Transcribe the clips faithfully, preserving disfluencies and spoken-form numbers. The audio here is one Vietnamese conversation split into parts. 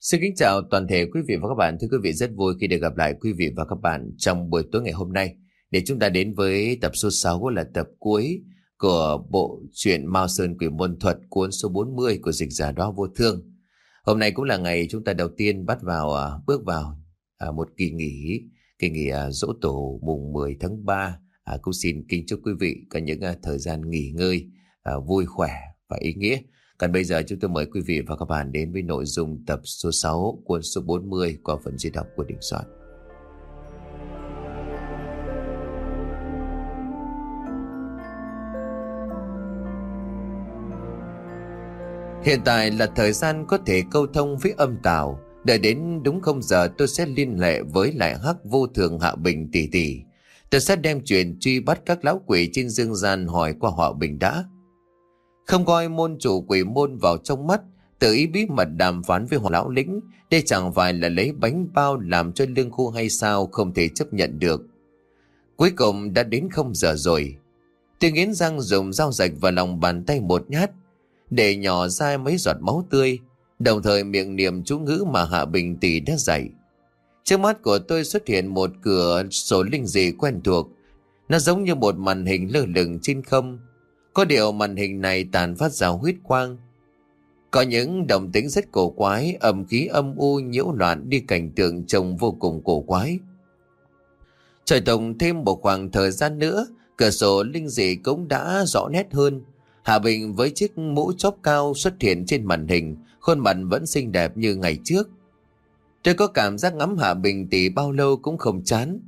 Xin kính chào toàn thể quý vị và các bạn. Thưa quý vị, rất vui khi được gặp lại quý vị và các bạn trong buổi tối ngày hôm nay để chúng ta đến với tập số sáu, là tập cuối của bộ truyện Mao Sơn Quỷ Môn Thuật, cuốn số bốn mươi của dịch giả Đó Vô Thương. Hôm nay cũng là ngày chúng ta đầu tiên bắt vào à, bước vào à, một kỳ nghỉ, kỳ nghỉ à, Giỗ Tổ mùng mười tháng ba. À, cũng xin kính chúc quý vị có những à, thời gian nghỉ ngơi à, vui khỏe và ý nghĩa. Còn bây giờ chúng tôi mời quý vị và các bạn đến với nội dung tập số sáu, cuốn số bốn mươi qua phần diễn đọc của Đình Soạn. Hiện tại là thời gian có thể câu thông với âm tào. Đợi đến đúng không giờ tôi sẽ liên hệ với lại Hắc Vô Thường Hạ Bình tỷ tỷ. Tôi sẽ đem chuyện truy bắt các lão quỷ trên dương gian hỏi qua họ Bình đã. Không coi môn chủ quỷ môn vào trong mắt, tự ý bí mật đàm phán với họ lão lĩnh, đây chẳng phải là lấy bánh bao làm cho lương khô hay sao, không thể chấp nhận được. Cuối cùng đã đến không giờ rồi. Tôi nghiến răng dùng dao rạch vào lòng bàn tay một nhát, để nhỏ ra mấy giọt máu tươi, đồng thời miệng niệm chú ngữ mà Hạ Bình tỷ đã dạy. Trước mắt của tôi xuất hiện một cửa sổ linh dị quen thuộc, nó giống như một màn hình lơ lửng trên không. Có điều màn hình này tàn phát ra huyết quang. Có những động tĩnh rất cổ quái, âm khí âm u nhiễu loạn đi, cảnh tượng trông vô cùng cổ quái. Trời tổng thêm một khoảng thời gian nữa, cửa sổ linh dị cũng đã rõ nét hơn. Hạ Bình với chiếc mũ chóp cao xuất hiện trên màn hình, khuôn mặt vẫn xinh đẹp như ngày trước. Tôi có cảm giác ngắm Hạ Bình tỷ bao lâu cũng không chán.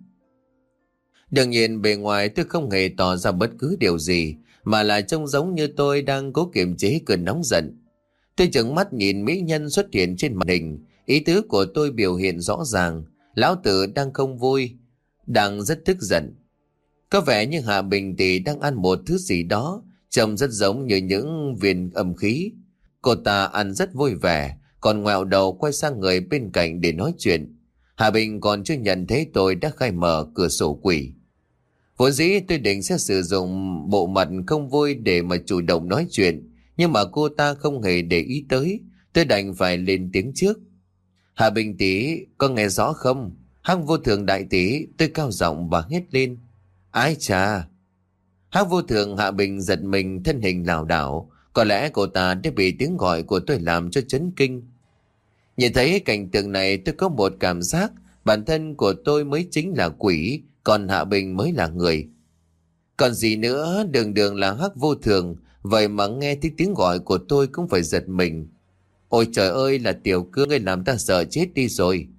Đương nhiên bề ngoài tôi không hề tỏ ra bất cứ điều gì, mà là trông giống như tôi đang cố kiềm chế cơn nóng giận. Tôi trợn mắt nhìn mỹ nhân xuất hiện trên màn hình, ý tứ của tôi biểu hiện rõ ràng, lão tử đang không vui, đang rất tức giận. Có vẻ như Hạ Bình tỷ đang ăn một thứ gì đó, trông rất giống như những viên âm khí. Cô ta ăn rất vui vẻ, còn ngoẹo đầu quay sang người bên cạnh để nói chuyện. Hạ Bình còn chưa nhận thấy tôi đã khai mở cửa sổ quỷ. Vốn dĩ tôi định sẽ sử dụng bộ mặt không vui để mà chủ động nói chuyện, nhưng mà cô ta không hề để ý tới, tôi đành phải lên tiếng trước. Hạ Bình tỷ, có nghe rõ không? Hắc Vô Thường đại tỷ, tôi cao giọng và hét lên. Ái chà! Hắc Vô Thường Hạ Bình giật mình, thân hình lảo đảo, có lẽ cô ta đã bị tiếng gọi của tôi làm cho chấn kinh. Nhìn thấy cảnh tượng này, tôi có một cảm giác bản thân của tôi mới chính là quỷ, còn Hạ Bình mới là người. Còn gì nữa, đường đường là Hắc Vô Thường, vậy mà nghe thấy tiếng gọi của tôi cũng phải giật mình. Ôi trời ơi, là Tiểu Cương ơi, làm ta sợ chết đi rồi.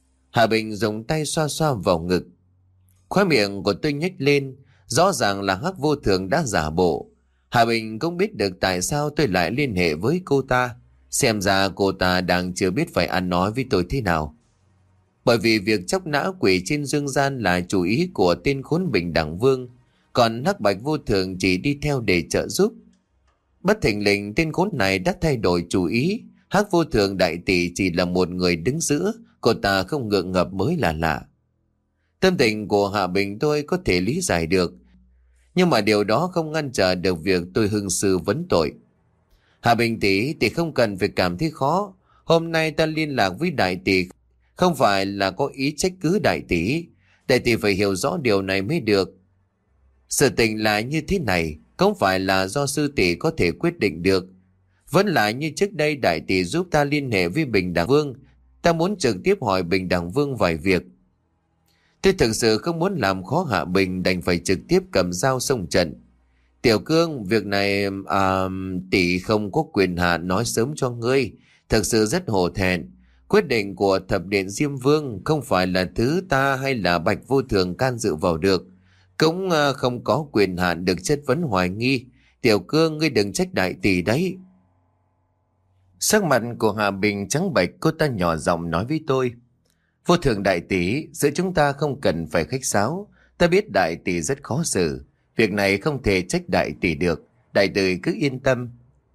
Hạ Bình dùng tay xoa xoa vào ngực. Khóe miệng của tôi nhếch lên, rõ ràng là Hắc Vô Thường đã giả bộ. Hạ Bình cũng biết được tại sao tôi lại liên hệ với cô ta. Xem ra cô ta đang chưa biết phải ăn nói với tôi thế nào. Bởi vì việc chóc nã quỷ trên dương gian là chủ ý của tên khốn Bình Đẳng Vương, còn Hắc Bạch Vô Thường chỉ đi theo để trợ giúp. Bất thình lình tên khốn này đã thay đổi chủ ý. Hắc Vô Thường đại tỷ chỉ là một người đứng giữa, cô ta không ngượng ngập mới là lạ. Tâm tình của Hạ Bình tôi có thể lý giải được, nhưng mà điều đó không ngăn trở được việc tôi hưng sư vấn tội. Hạ Bình tỷ thì không cần phải cảm thấy khó. Hôm nay ta liên lạc với đại tỷ không phải là có ý trách cứ đại tỷ. Đại tỷ phải hiểu rõ điều này mới được. Sự tình là như thế này, không phải là do sư tỷ có thể quyết định được. Vẫn là như trước đây đại tỷ giúp ta liên hệ với Bình Đẳng Vương. Ta muốn trực tiếp hỏi Bình Đẳng Vương vài việc. Tôi thực sự không muốn làm khó Hạ Bình, đành phải trực tiếp cầm dao xông trận. Tiểu Cương, việc này à, tỷ không có quyền hạn nói sớm cho ngươi, thực sự rất hổ thẹn. Quyết định của thập điện Diêm Vương không phải là thứ ta hay là Bạch Vô Thường can dự vào được, cũng à, không có quyền hạn được chất vấn hoài nghi. Tiểu Cương, ngươi đừng trách đại tỷ đấy. Sắc mặt của Hạ Bình trắng bệch, cô ta nhỏ giọng nói với tôi. Vô Thường đại tỷ, giữa chúng ta không cần phải khách sáo. Ta biết đại tỷ rất khó xử, việc này không thể trách đại tỷ được. Đại tỷ cứ yên tâm.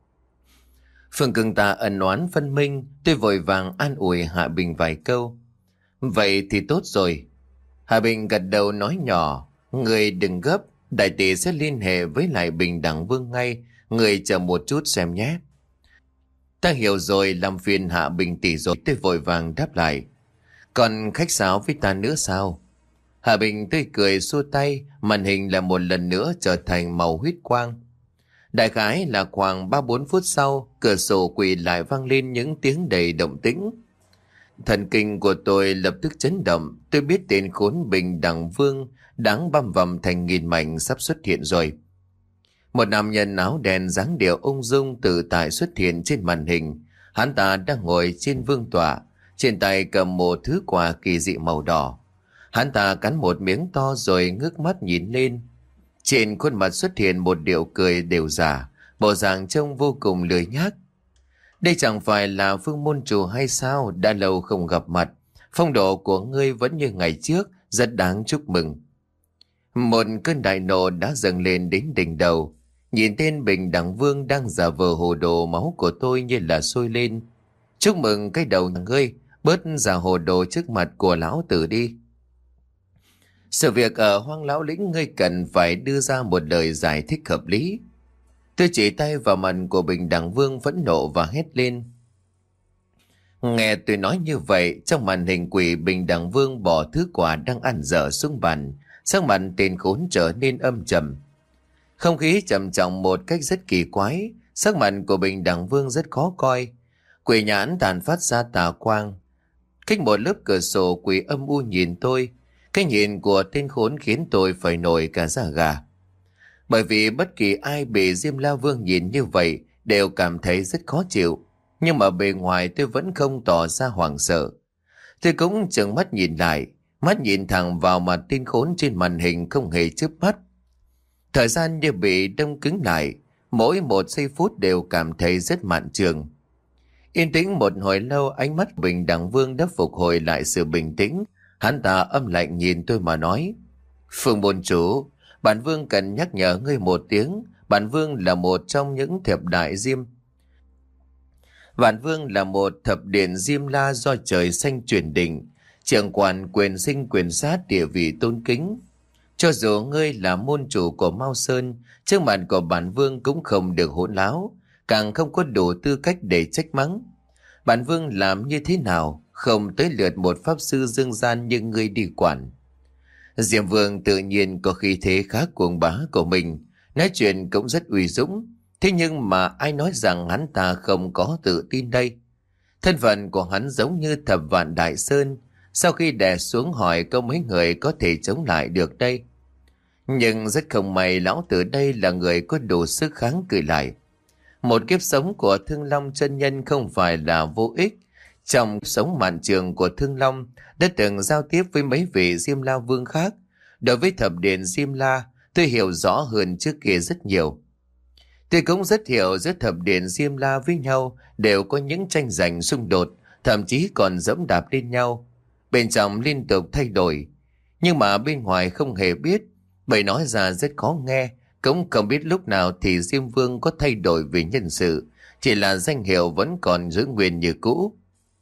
Phương Cương ta ân oán phân minh, tôi vội vàng an ủi Hạ Bình vài câu. Vậy thì tốt rồi. Hạ Bình gật đầu nói nhỏ. Người đừng gấp, đại tỷ sẽ liên hệ với lại Bình Đẳng Vương ngay. Người chờ một chút xem nhé. Ta hiểu rồi, làm phiền Hạ Bình tỷ rồi. Tôi vội vàng đáp lại. Còn khách sáo với ta nữa sao? Hạ Bình tươi cười xua tay, màn hình là một lần nữa trở thành màu huyết quang. Đại khái là khoảng ba bốn phút sau, cửa sổ quỳ lại vang lên những tiếng đầy động tĩnh. Thần kinh của tôi lập tức chấn động, tôi biết tên khốn Bình Đẳng Vương đáng băm vằm thành nghìn mảnh sắp xuất hiện rồi. Một nam nhân áo đen dáng điệu ung dung tự tại xuất hiện trên màn hình. Hắn ta đang ngồi trên vương tọa, trên tay cầm một thứ quà kỳ dị màu đỏ. Hắn ta cắn một miếng to rồi ngước mắt nhìn lên. Trên khuôn mặt xuất hiện một điệu cười đều giả, bộ dạng trông vô cùng lười nhác. Đây chẳng phải là Phương môn chủ hay sao? Đã lâu không gặp mặt, phong độ của ngươi vẫn như ngày trước, rất đáng chúc mừng. Một cơn đại nộ đã dâng lên đến đỉnh đầu. Nhìn tên Bình Đẳng Vương đang giả vờ hồ đồ, máu của tôi như là sôi lên. Chúc mừng cái đầu ngươi, bớt giả hồ đồ trước mặt của lão tử đi. Sự việc ở Hoang Lão Lĩnh ngươi cần phải đưa ra một lời giải thích hợp lý. Tôi chỉ tay vào mặt của Bình Đẳng Vương phẫn nộ và hét lên. Nghe tôi nói như vậy, trong màn hình quỷ Bình Đẳng Vương bỏ thứ quà đang ăn dở xuống bàn, sắc mặt tên khốn trở nên âm trầm. Không khí trầm trọng một cách rất kỳ quái, sắc mặt của Bình Đẳng Vương rất khó coi. Quỷ nhãn tàn phát ra tà quang. Cách một lớp cửa sổ, quỷ âm u nhìn tôi. Cái nhìn của tên khốn khiến tôi phải nổi cả da gà. Bởi vì bất kỳ ai bị Diêm La Vương nhìn như vậy đều cảm thấy rất khó chịu. Nhưng mà bề ngoài tôi vẫn không tỏ ra hoảng sợ. Tôi cũng trợn mắt nhìn lại, mắt nhìn thẳng vào mặt tên khốn trên màn hình không hề chớp mắt. Thời gian như bị đông cứng lại, mỗi một giây phút đều cảm thấy rất mạn trường. Yên tĩnh một hồi lâu, ánh mắt Bình Đẳng Vương đã phục hồi lại sự bình tĩnh. Hắn ta âm lạnh nhìn tôi mà nói. Phương môn chủ, bản vương cần nhắc nhở ngươi một tiếng. Bản vương là một trong những thập đại Diêm. Bản vương là một thập điện Diêm La do trời xanh truyền định. Trưởng quản quyền sinh quyền sát, địa vị tôn kính. Cho dù ngươi là môn chủ của Mao Sơn, trước mặt của bản vương cũng không được hỗn láo, càng không có đủ tư cách để trách mắng. Bản vương làm như thế nào, không tới lượt một pháp sư dương gian như ngươi đi quản. Diệm Vương tự nhiên có khí thế khá cuồng bá của mình, nói chuyện cũng rất uy dũng. Thế nhưng mà ai nói rằng hắn ta không có tự tin đây? Thân phận của hắn giống như thập vạn đại sơn, sau khi đè xuống hỏi có mấy người có thể chống lại được đây? Nhưng rất không may, lão tử đây là người có đủ sức kháng cự lại. Một kiếp sống của Thương Long chân nhân không phải là vô ích. Trong sống mạn trường của Thương Long đã từng giao tiếp với mấy vị Diêm La Vương khác. Đối với thập điện Diêm La, tôi hiểu rõ hơn trước kia rất nhiều. Tôi cũng rất hiểu giữa thập điện Diêm La với nhau đều có những tranh giành xung đột, thậm chí còn dẫm đạp lên nhau. Bên trong liên tục thay đổi, nhưng mà bên ngoài không hề biết, bởi nói ra rất khó nghe. Cũng không biết lúc nào thì Diêm Vương có thay đổi về nhân sự, chỉ là danh hiệu vẫn còn giữ nguyên như cũ.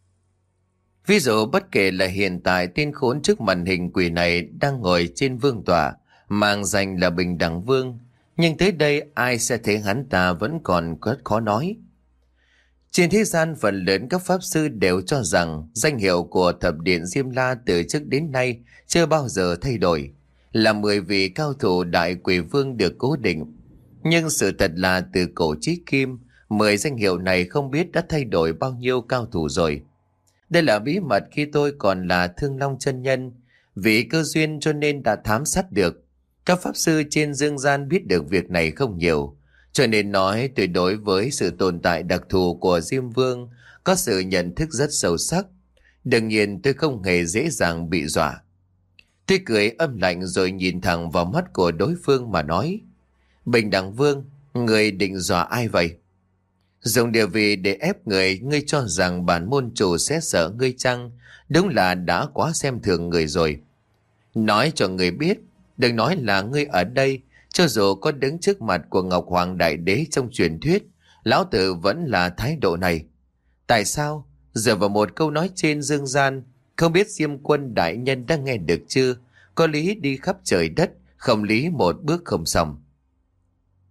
Ví dụ bất kể là hiện tại tên khốn trước màn hình quỷ này đang ngồi trên vương tọa, mang danh là Bình Đẳng Vương, nhưng tới đây ai sẽ thấy hắn ta vẫn còn rất khó nói. Trên thế gian phần lớn các pháp sư đều cho rằng danh hiệu của thập điện Diêm La từ trước đến nay chưa bao giờ thay đổi, là mười vị cao thủ đại quỷ vương được cố định. Nhưng sự thật là từ cổ chí kim, mười danh hiệu này không biết đã thay đổi bao nhiêu cao thủ rồi. Đây là bí mật khi tôi còn là Thương Long chân nhân, vì cơ duyên cho nên đã thám sát được. Các pháp sư trên dương gian biết được việc này không nhiều, cho nên nói tuyệt đối với sự tồn tại đặc thù của Diêm Vương có sự nhận thức rất sâu sắc. Đương nhiên tôi không hề dễ dàng bị dọa. Tôi cười âm lạnh rồi nhìn thẳng vào mắt của đối phương mà nói. Bình Đẳng Vương, người định dọa ai vậy? Dùng địa vị để ép người, ngươi cho rằng bản môn chủ sẽ sợ ngươi chăng? Đúng là đã quá xem thường người rồi. Nói cho người biết, đừng nói là ngươi ở đây, cho dù có đứng trước mặt của Ngọc Hoàng Đại Đế trong truyền thuyết, lão tử vẫn là thái độ này. Tại sao? Dựa vào một câu nói trên dương gian, không biết Diêm Quân đại nhân đã nghe được chưa? Có lý đi khắp trời đất, không lý một bước không xong.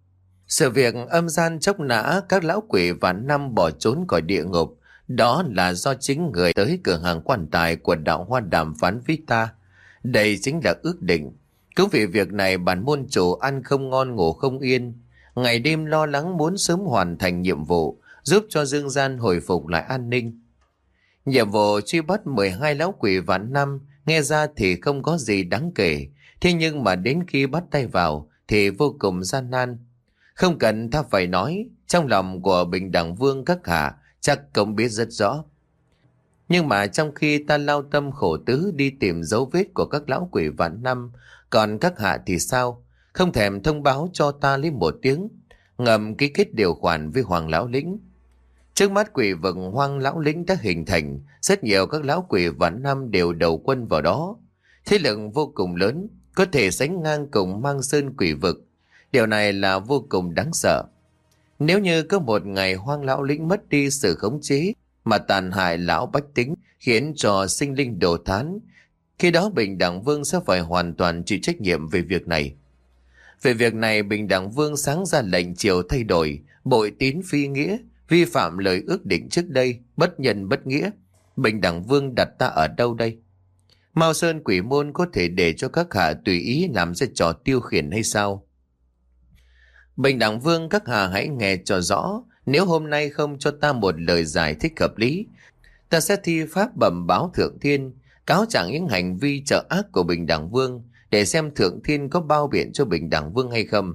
Sự việc âm gian chóc nã các lão quỷ vạn năm bỏ trốn khỏi địa ngục, đó là do chính người tới cửa hàng quan tài của đạo Hoa đàm phán với ta. Đây chính là ước định. Cũng vì việc này bản môn chủ ăn không ngon ngủ không yên, ngày đêm lo lắng muốn sớm hoàn thành nhiệm vụ, giúp cho dương gian hồi phục lại an ninh. Nhiệm vụ truy bắt mười hai lão quỷ vạn năm nghe ra thì không có gì đáng kể, thế nhưng mà đến khi bắt tay vào thì vô cùng gian nan. Không cần ta phải nói, trong lòng của Bình Đẳng Vương các hạ chắc cũng biết rất rõ. Nhưng mà trong khi ta lao tâm khổ tứ đi tìm dấu vết của các lão quỷ vạn năm, còn các hạ thì sao? Không thèm thông báo cho ta lấy một tiếng, ngầm ký kết điều khoản với Hoàng Lão Lĩnh. Trước mắt quỷ vực Hoàng Lão Lĩnh đã hình thành, rất nhiều các lão quỷ vạn năm đều đầu quân vào đó. Thế lực vô cùng lớn, có thể sánh ngang cùng Mang Sơn quỷ vực. Điều này là vô cùng đáng sợ. Nếu như có một ngày Hoàng Lão Lĩnh mất đi sự khống chế mà tàn hại lão bách tính, khiến cho sinh linh đổ thán, khi đó Bình Đẳng Vương sẽ phải hoàn toàn chịu trách nhiệm về việc này. Về việc này, Bình Đẳng Vương sáng ra lệnh triều thay đổi, bội tín phi nghĩa, vi phạm lời ước định trước đây, bất nhân bất nghĩa. Bình Đẳng Vương đặt ta ở đâu đây? Mao Sơn quỷ môn có thể để cho các hạ tùy ý làm ra trò tiêu khiển hay sao? Bình Đẳng Vương các hạ hãy nghe cho rõ, nếu hôm nay không cho ta một lời giải thích hợp lý, ta sẽ thi pháp bẩm báo Thượng Thiên, cáo trạng những hành vi trợ ác của Bình Đẳng Vương để xem Thượng Thiên có bao biện cho Bình Đẳng Vương hay không.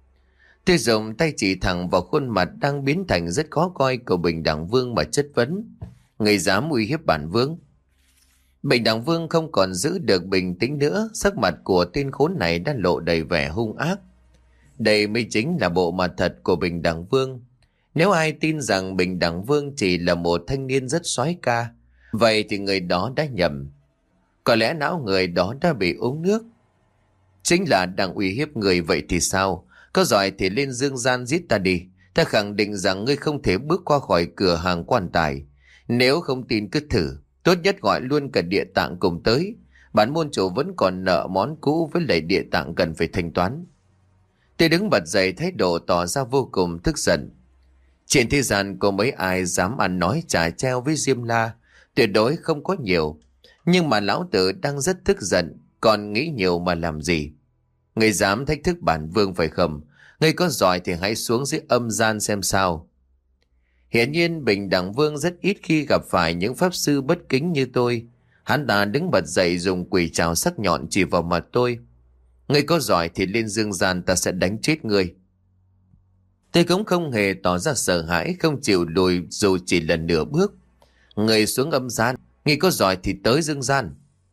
Tôi dùng tay chỉ thẳng vào khuôn mặt đang biến thành rất khó coi của Bình Đẳng Vương mà chất vấn. Người dám uy hiếp bản vương? Bình Đẳng Vương không còn giữ được bình tĩnh nữa, sắc mặt của tên khốn này đã lộ đầy vẻ hung ác. Đây mới chính là bộ mặt thật của Bình Đẳng Vương. Nếu ai tin rằng Bình Đẳng Vương chỉ là một thanh niên rất soái ca, vậy thì người đó đã nhầm. Có lẽ não người đó đã bị uống nước. Chính là đang uy hiếp người, vậy thì sao? Có giỏi thì lên dương gian giết ta đi. Ta khẳng định rằng ngươi không thể bước qua khỏi cửa hàng quan tài. Nếu không tin cứ thử, tốt nhất gọi luôn cả địa tạng cùng tới. Bản môn chủ vẫn còn nợ món cũ với lại địa tạng cần phải thanh toán. Tôi đứng bật dậy, thái độ tỏ ra vô cùng tức giận. Trên thế gian có mấy ai dám ăn nói trả treo với Diêm La, tuyệt đối không có nhiều. Nhưng mà lão tử đang rất tức giận, còn nghĩ nhiều mà làm gì? Ngươi dám thách thức bản vương phải không? Ngươi có giỏi thì hãy xuống dưới âm gian xem sao. Hiển nhiên Bình Đẳng Vương rất ít khi gặp phải những pháp sư bất kính như tôi. Hắn ta đứng bật dậy, dùng quỷ trảo sắc nhọn chỉ vào mặt tôi. Ngươi có giỏi thì lên dương gian, ta sẽ đánh chết ngươi. Tôi cũng không hề tỏ ra sợ hãi, không chịu lùi dù chỉ là nửa bước. Ngươi xuống âm gian, ngươi có giỏi thì tới dương gian.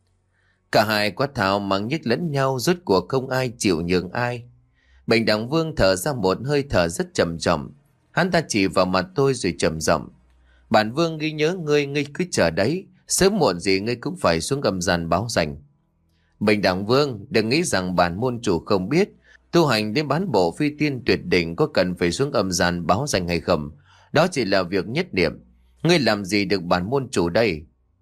Cả hai quát tháo mắng nhức lẫn nhau, rốt cuộc không ai chịu nhường ai. Bình Đẳng Vương thở ra một hơi thở rất trầm trọng. Hắn ta chỉ vào mặt tôi rồi trầm giọng. Bản vương ghi nhớ ngươi, ngươi cứ chờ đấy, sớm muộn gì ngươi cũng phải xuống âm gian báo danh. Bình Đẳng Vương, đừng nghĩ rằng bản môn chủ không biết, tu hành đến bán bộ phi tiên tuyệt đỉnh có cần phải xuống âm gian báo danh hay không. Đó chỉ là việc nhất điểm. Ngươi làm gì được bản môn chủ đây?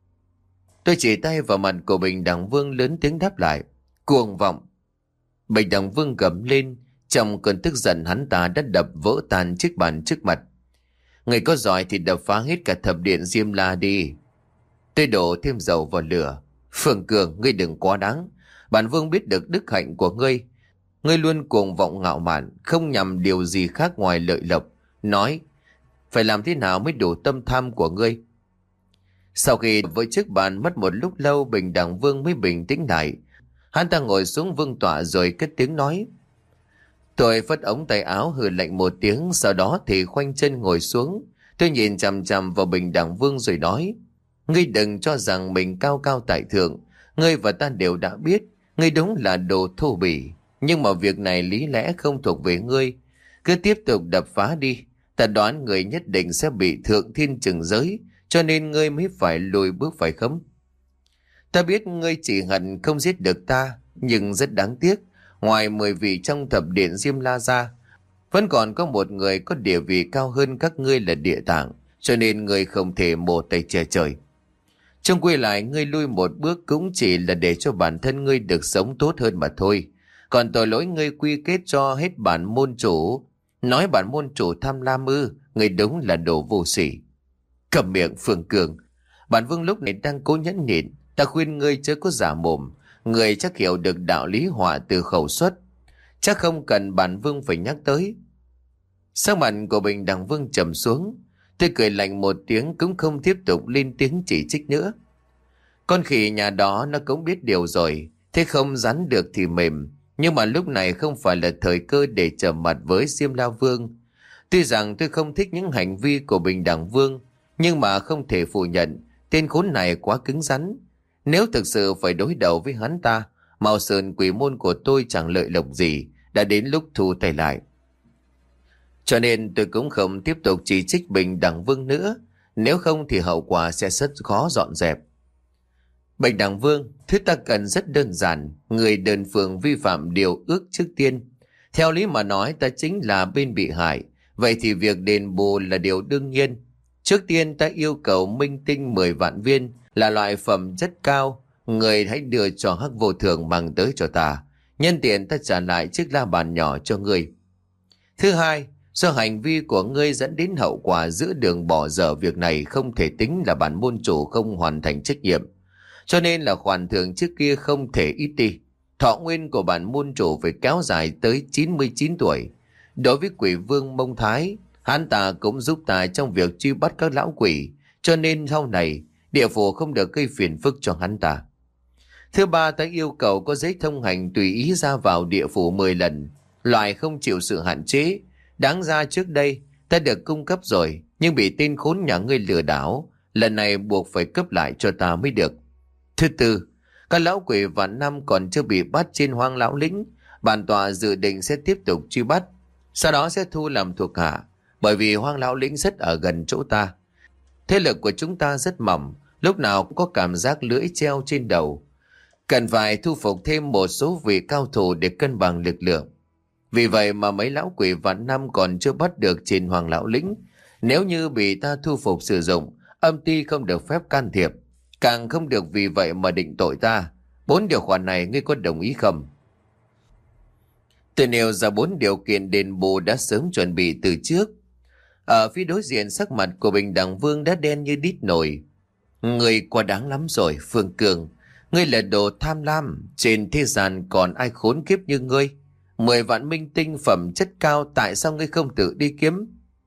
Tôi chỉ tay vào mặt của Bình Đẳng Vương lớn tiếng đáp lại. Cuồng vọng! Bình Đẳng Vương gầm lên. Trong cơn tức giận, hắn ta đã đập vỡ tan chiếc bàn trước mặt. Người có giỏi thì đập phá hết cả thập điện Diêm La đi. Tôi đổ thêm dầu vào lửa. Phương Cường, ngươi đừng quá đáng. Bản vương biết được đức hạnh của ngươi. Ngươi luôn cuồng vọng ngạo mạn, không nhằm điều gì khác ngoài lợi lộc. Nói, phải làm thế nào mới đủ tâm tham của ngươi? Sau khi với chiếc bàn mất một lúc lâu, Bình Đẳng Vương mới bình tĩnh lại. Hắn ta ngồi xuống vương tọa rồi cất tiếng nói. Tôi phất ống tay áo hừ lạnh một tiếng, sau đó thì khoanh chân ngồi xuống. Tôi nhìn chằm chằm vào Bình Đẳng Vương rồi nói. Ngươi đừng cho rằng mình cao cao tại thượng. Ngươi và ta đều đã biết, ngươi đúng là đồ thô bỉ. Nhưng mà việc này lý lẽ không thuộc về ngươi. Cứ tiếp tục đập phá đi. Ta đoán người nhất định sẽ bị Thượng Thiên trừng giới, cho nên ngươi mới phải lùi bước phải không? Ta biết ngươi chỉ hận không giết được ta, nhưng rất đáng tiếc. Ngoài mười vị trong thập điện Diêm La ra, vẫn còn có một người có địa vị cao hơn các ngươi là Địa Tạng, cho nên ngươi không thể mổ tay che trời. Trong quy lại, ngươi lui một bước cũng chỉ là để cho bản thân ngươi được sống tốt hơn mà thôi. Còn tội lỗi ngươi quy kết cho hết bản môn chủ, Nói bản môn chủ tham lam ư? Người đúng là đồ vô sỉ. Cầm miệng Phương Cường. Bản vương lúc này đang cố nhẫn nhịn. Ta khuyên ngươi chớ có giả mồm. Người chắc hiểu được đạo lý họa từ khẩu xuất. Chắc không cần bản vương phải nhắc tới. Sắc mặt của Bình Đẳng Vương trầm xuống. Tôi cười lạnh một tiếng cũng không tiếp tục lên tiếng chỉ trích nữa. Con khỉ nhà đó nó cũng biết điều rồi. Thế không rắn được thì mềm. Nhưng mà lúc này không phải là thời cơ để trở mặt với Diêm La Vương. Tuy rằng tôi không thích những hành vi của Bình Đẳng Vương, nhưng mà không thể phủ nhận tên khốn này quá cứng rắn. Nếu thực sự phải đối đầu với hắn ta, Mao Sơn quỷ môn của tôi chẳng lợi lộc gì, đã đến lúc thu tay lại. Cho nên tôi cũng không tiếp tục chỉ trích Bình Đẳng Vương nữa, nếu không thì hậu quả sẽ rất khó dọn dẹp. Bình Đẳng Vương, thứ ta cần rất đơn giản, người đơn phương vi phạm điều ước trước tiên. Theo lý mà nói ta chính là bên bị hại, vậy thì việc đền bù là điều đương nhiên. Trước tiên ta yêu cầu minh tinh mười vạn viên, là loại phẩm chất cao, người hãy đưa cho Hắc Vô Thường mang tới cho ta. Nhân tiện ta trả lại chiếc la bàn nhỏ cho ngươi. Thứ hai, do hành vi của ngươi dẫn đến hậu quả giữa đường bỏ dở việc này không thể tính là bản môn chủ không hoàn thành trách nhiệm. Cho nên là khoản thưởng trước kia không thể ít đi. Thọ nguyên của bản môn chủ phải kéo dài tới chín mươi chín tuổi. Đối với quỷ vương Mông Thái, hắn ta cũng giúp ta trong việc truy bắt các lão quỷ, cho nên sau này địa phủ không được gây phiền phức cho hắn ta. Thứ ba, ta yêu cầu có giấy thông hành tùy ý ra vào địa phủ mười lần, loại không chịu sự hạn chế. Đáng ra trước đây ta được cung cấp rồi, nhưng bị tên khốn nhà ngươi lừa đảo, lần này buộc phải cấp lại cho ta mới được. Thứ tư, các lão quỷ vạn năm còn chưa bị bắt trên Hoang Lão Lĩnh, bản tọa dự định sẽ tiếp tục truy bắt, sau đó sẽ thu làm thuộc hạ, bởi vì Hoang Lão Lĩnh rất ở gần chỗ ta. Thế lực của chúng ta rất mỏng, lúc nào cũng có cảm giác lưỡi treo trên đầu. Cần phải thu phục thêm một số vị cao thủ để cân bằng lực lượng. Vì vậy mà mấy lão quỷ vạn năm còn chưa bắt được trên Hoàng Lão Lĩnh. Nếu như bị ta thu phục sử dụng, âm ty không được phép can thiệp, càng không được vì vậy mà định tội ta. Bốn điều khoản này ngươi có đồng ý không? Tôi nêu ra bốn điều kiện đền bù đã sớm chuẩn bị từ trước. Ở phía đối diện sắc mặt của Bình Đẳng Vương đã đen như đít nồi. Ngươi quá đáng lắm rồi Phương Cường. Ngươi là đồ tham lam. Trên thế gian còn ai khốn kiếp như ngươi? Mười vạn minh tinh phẩm chất cao, tại sao ngươi không tự đi kiếm?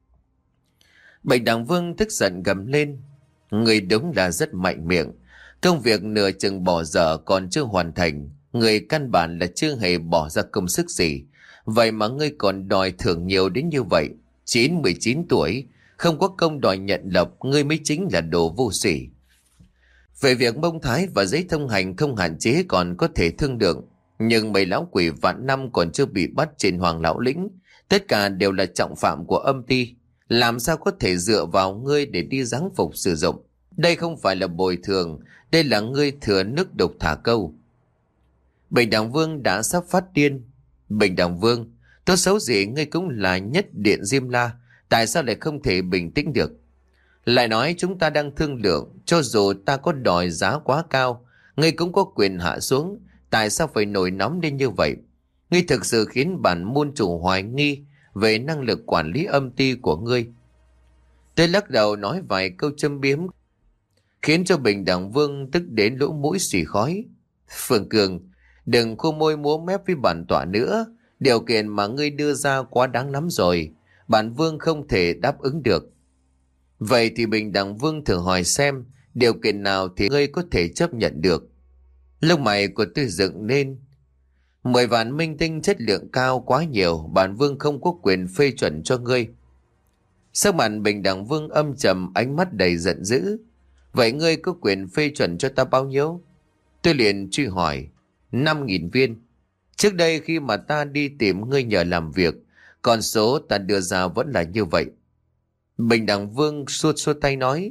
Bình Đẳng Vương tức giận gầm lên. Ngươi đúng là rất mạnh miệng. Công việc nửa chừng bỏ dở còn chưa hoàn thành. Ngươi căn bản là chưa hề bỏ ra công sức gì. Vậy mà ngươi còn đòi thưởng nhiều đến như vậy. Chín mười chín tuổi, không có công đòi nhận lộc, ngươi mới chính là đồ vô sỉ. Về việc Mông Thái và giấy thông hành không hạn chế còn có thể thương lượng, nhưng mấy lão quỷ vạn năm còn chưa bị bắt trên Hoàng Lão Lĩnh, tất cả đều là trọng phạm của âm ty. Làm sao có thể dựa vào ngươi để đi giáng phục sử dụng? Đây không phải là bồi thường, đây là ngươi thừa nước đục thả câu. Bình Đẳng Vương đã sắp phát điên. Bình Đẳng Vương, tốt xấu gì ngươi cũng là nhất điện Diêm La, tại sao lại không thể bình tĩnh được? Lại nói chúng ta đang thương lượng, cho dù ta có đòi giá quá cao, ngươi cũng có quyền hạ xuống, tại sao phải nổi nóng lên như vậy? Ngươi thực sự khiến bản môn chủ hoài nghi về năng lực quản lý âm ty của ngươi. Tôi lắc đầu nói vài câu châm biếm, khiến cho Bình Đẳng Vương tức đến lỗ mũi xì khói. Phương Cường, đừng khô môi múa mép với bản tọa nữa, điều kiện mà ngươi đưa ra quá đáng lắm rồi, bản vương không thể đáp ứng được. Vậy thì Bình Đẳng Vương thử hỏi xem, điều kiện nào thì ngươi có thể chấp nhận được? Lông mày của tôi dựng lên. Mười vạn minh tinh chất lượng cao quá nhiều, bản vương không có quyền phê chuẩn cho ngươi. Sắc mặt Bình Đẳng Vương âm trầm, ánh mắt đầy giận dữ. Vậy ngươi có quyền phê chuẩn cho ta bao nhiêu? Tôi liền truy hỏi. Năm nghìn viên. Trước đây khi mà ta đi tìm ngươi nhờ làm việc, con số ta đưa ra vẫn là như vậy. Bình Đẳng Vương xua xua tay nói.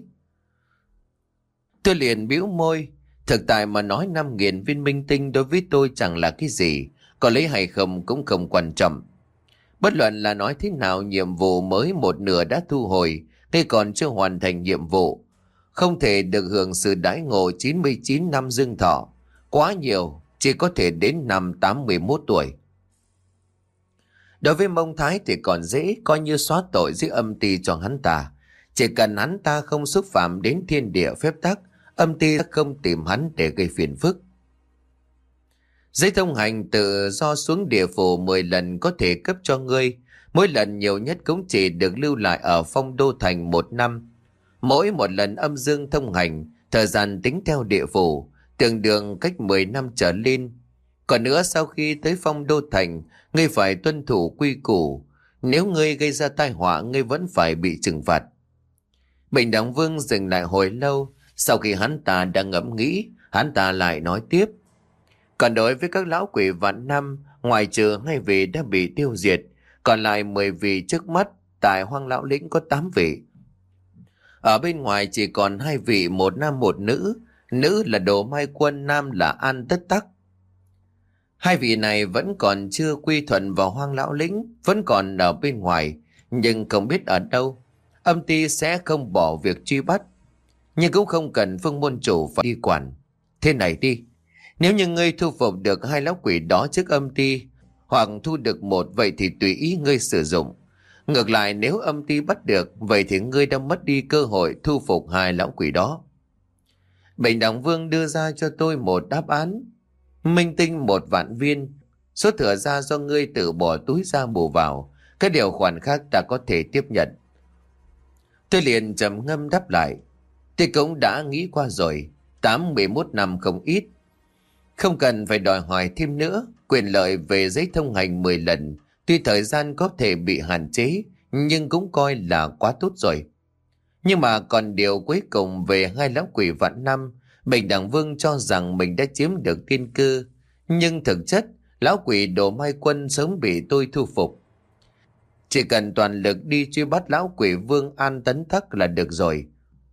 Tôi liền bĩu môi. Thực tại mà nói năm nghìn viên minh tinh đối với tôi chẳng là cái gì, có lấy hay không cũng không quan trọng. Bất luận là nói thế nào, nhiệm vụ mới một nửa đã thu hồi, ngay còn chưa hoàn thành nhiệm vụ, không thể được hưởng sự đãi ngộ chín mươi chín năm dương thọ. Quá nhiều, chỉ có thể đến năm tám mươi mốt tuổi. Đối với Mông Thái thì còn dễ, coi như xóa tội dưới âm ty cho hắn ta. Chỉ cần hắn ta không xúc phạm đến thiên địa phép tắc, âm ty sẽ không tìm hắn để gây phiền phức. Giấy thông hành tự do xuống địa phủ mười lần có thể cấp cho ngươi. Mỗi lần nhiều nhất cũng chỉ được lưu lại ở Phong Đô Thành một năm. Mỗi một lần âm dương thông hành, thời gian tính theo địa phủ, tương đương cách mười năm trở lên. Còn nữa, sau khi tới Phong Đô Thành, ngươi phải tuân thủ quy củ. Nếu ngươi gây ra tai họa, ngươi vẫn phải bị trừng phạt. Bình Đẳng Vương dừng lại hồi lâu. Sau khi hắn ta đã ngẫm nghĩ, hắn ta lại nói tiếp. Còn đối với các lão quỷ vạn năm, ngoài trừ hai vị đã bị tiêu diệt, còn lại mười vị trước mắt, tại Hoang Lão Lĩnh có tám vị. Ở bên ngoài chỉ còn hai vị, một nam một nữ. Nữ là Đồ Mai Quân, nam là An Tất Tắc. Hai vị này vẫn còn chưa quy thuận vào Hoang Lão Lĩnh, vẫn còn ở bên ngoài, nhưng không biết ở đâu. Âm ty sẽ không bỏ việc truy bắt, nhưng cũng không cần Phương môn chủ phải đi quản. Thế này đi, nếu như ngươi thu phục được hai lão quỷ đó trước âm ty, hoặc thu được một, vậy thì tùy ý ngươi sử dụng. Ngược lại, nếu âm ty bắt được, vậy thì ngươi đã mất đi cơ hội thu phục hai lão quỷ đó. Bình Đẳng Vương đưa ra cho tôi một đáp án. Minh tinh một vạn viên, số thừa ra do ngươi tự bỏ túi ra bù vào. Các điều khoản khác ta có thể tiếp nhận. Tôi liền trầm ngâm đáp lại. Tôi cũng đã nghĩ qua rồi, tám mươi mốt năm không ít. Không cần phải đòi hỏi thêm nữa. Quyền lợi về giấy thông hành mười lần, tuy thời gian có thể bị hạn chế, nhưng cũng coi là quá tốt rồi. Nhưng mà còn điều cuối cùng về hai lão quỷ vạn năm, Bình Đẳng Vương cho rằng mình đã chiếm được tiên cơ. Nhưng thực chất, lão quỷ Đồ Mai Quân sớm bị tôi thu phục. Chỉ cần toàn lực đi truy bắt lão quỷ Vương An Tấn Thắc là được rồi.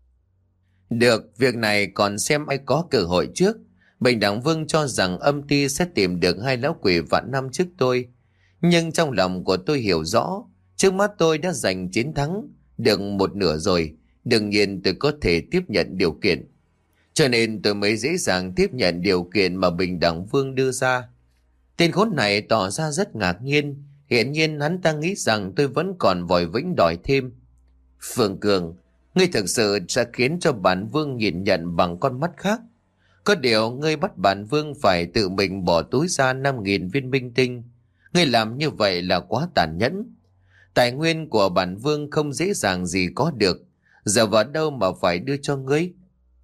Được, việc này còn xem ai có cơ hội trước. Bình Đẳng Vương cho rằng âm ty sẽ tìm được hai lão quỷ vạn năm trước tôi. Nhưng trong lòng của tôi hiểu rõ, trước mắt tôi đã giành chiến thắng được một nửa rồi. Đương nhiên tôi có thể tiếp nhận điều kiện. Cho nên tôi mới dễ dàng tiếp nhận điều kiện mà Bình Đẳng Vương đưa ra. Tên khốn này tỏ ra rất ngạc nhiên. Hiển nhiên hắn ta nghĩ rằng tôi vẫn còn vòi vĩnh đòi thêm. Phương Cường, ngươi thực sự sẽ khiến cho bản vương nhìn nhận bằng con mắt khác. Có điều ngươi bắt bản vương phải tự mình bỏ túi ra năm nghìn viên minh tinh. Ngươi làm như vậy là quá tàn nhẫn. Tài nguyên của bản vương không dễ dàng gì có được. Giờ vào đâu mà phải đưa cho ngươi?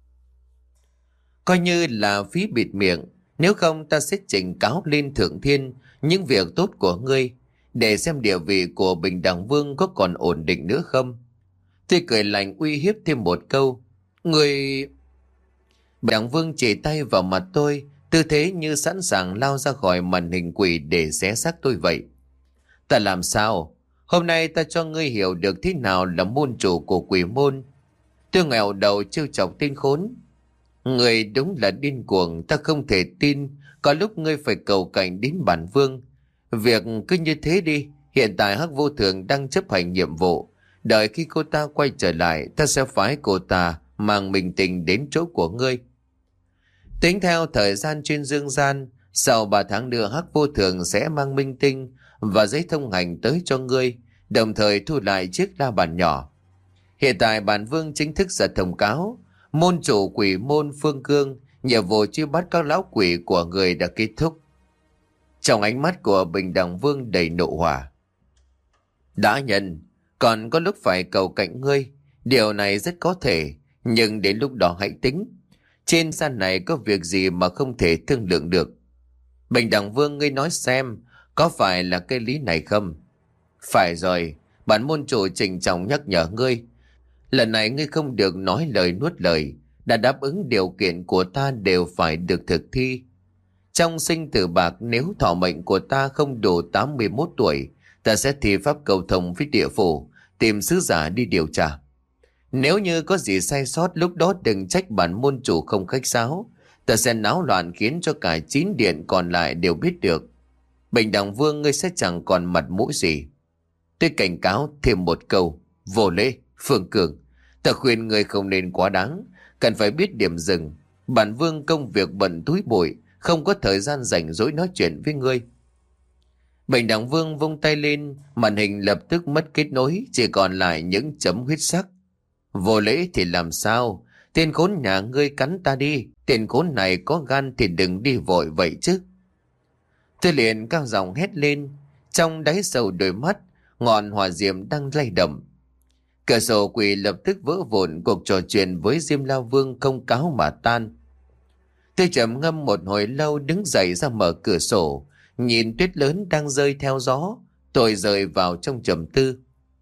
Coi như là phí bịt miệng. Nếu không ta sẽ trình cáo lên thượng thiên những việc tốt của ngươi, để xem địa vị của Bình Đẳng Vương có còn ổn định nữa không. Tôi cười lạnh uy hiếp thêm một câu. Ngươi... Bình Đẳng Vương chỉ tay vào mặt tôi, tư thế như sẵn sàng lao ra khỏi màn hình quỷ để xé xác tôi vậy. Ta làm sao? Hôm nay ta cho ngươi hiểu được thế nào là môn chủ của quỷ môn. Tôi nghèo đầu trêu chọc tên khốn. Ngươi đúng là điên cuồng, ta không thể tin. Có lúc ngươi phải cầu cảnh đến bản vương. Việc cứ như thế đi. Hiện tại Hắc Vô Thường đang chấp hành nhiệm vụ. Đợi khi cô ta quay trở lại, ta sẽ phái cô ta mang mình tình đến chỗ của ngươi. Tính theo thời gian trên dương gian, sau ba tháng nữa Hắc Vô Thường sẽ mang minh tinh và giấy thông hành tới cho ngươi, đồng thời thu lại chiếc la bàn nhỏ. Hiện tại bản vương chính thức ra thông cáo, môn chủ quỷ môn Phương Cương, nhiệm vụ truy bắt các lão quỷ của người đã kết thúc. Trong ánh mắt của Bình Đẳng Vương đầy nộ hỏa. Đã nhận, còn có lúc phải cầu cạnh ngươi, điều này rất có thể, nhưng đến lúc đó hãy tính. Trên sàn này có việc gì mà không thể thương lượng được? Bình Đẳng Vương, ngươi nói xem, có phải là cái lý này không? Phải rồi, bản môn chủ trịnh trọng nhắc nhở ngươi. Lần này ngươi không được nói lời nuốt lời, đã đáp ứng điều kiện của ta đều phải được thực thi. Trong sinh tử bạc, nếu thọ mệnh của ta không đủ tám mươi mốt tuổi, ta sẽ thi pháp cầu thông với địa phủ, tìm sứ giả đi điều tra. Nếu như có gì sai sót, lúc đó đừng trách bản môn chủ không khách sáo. Ta sẽ náo loạn khiến cho cả chín điện còn lại đều biết được. Bình Đẳng Vương, ngươi sẽ chẳng còn mặt mũi gì. Tôi cảnh cáo thêm một câu. Vô lễ, Phương Cường. Ta khuyên ngươi không nên quá đáng, cần phải biết điểm dừng. Bản vương công việc bận túi bụi, không có thời gian rảnh rỗi nói chuyện với ngươi. Bình Đẳng Vương vung tay lên, màn hình lập tức mất kết nối, chỉ còn lại những chấm huyết sắc. Vô lễ thì làm sao? Tên khốn nhà ngươi cắn ta đi, tên khốn này có gan thì đừng đi vội vậy chứ. Tôi liền cao giọng hét lên, trong đáy sâu đôi mắt, ngọn hỏa diệm đang lay động. Cửa sổ quỷ lập tức vỡ vụn, cuộc trò chuyện với Diêm La Vương không cáo mà tan. Tôi trầm ngâm một hồi lâu, đứng dậy ra mở cửa sổ, nhìn tuyết lớn đang rơi theo gió, tôi rơi vào trong trầm tư.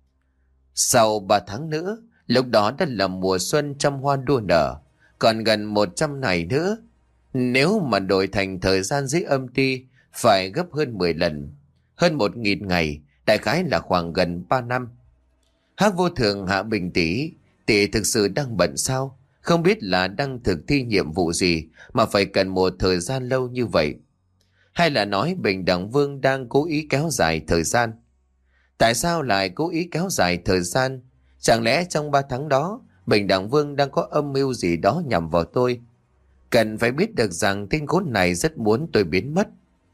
Sau ba tháng nữa, lúc đó đã là mùa xuân trăm hoa đua nở, còn gần một trăm ngày nữa. Nếu mà đổi thành thời gian dưới âm ty, phải gấp hơn mười lần, hơn một nghìn ngày, đại khái là khoảng gần ba năm. Hắc Vô Thường Hạ Bình tỷ, tỷ thực sự đang bận sao? Không biết là đang thực thi nhiệm vụ gì mà phải cần một thời gian lâu như vậy? Hay là nói Bình Đẳng Vương đang cố ý kéo dài thời gian? Tại sao lại cố ý kéo dài thời gian? Chẳng lẽ trong ba tháng đó, Bình Đẳng Vương đang có âm mưu gì đó nhằm vào tôi? Cần phải biết được rằng tên khốn này rất muốn tôi biến mất.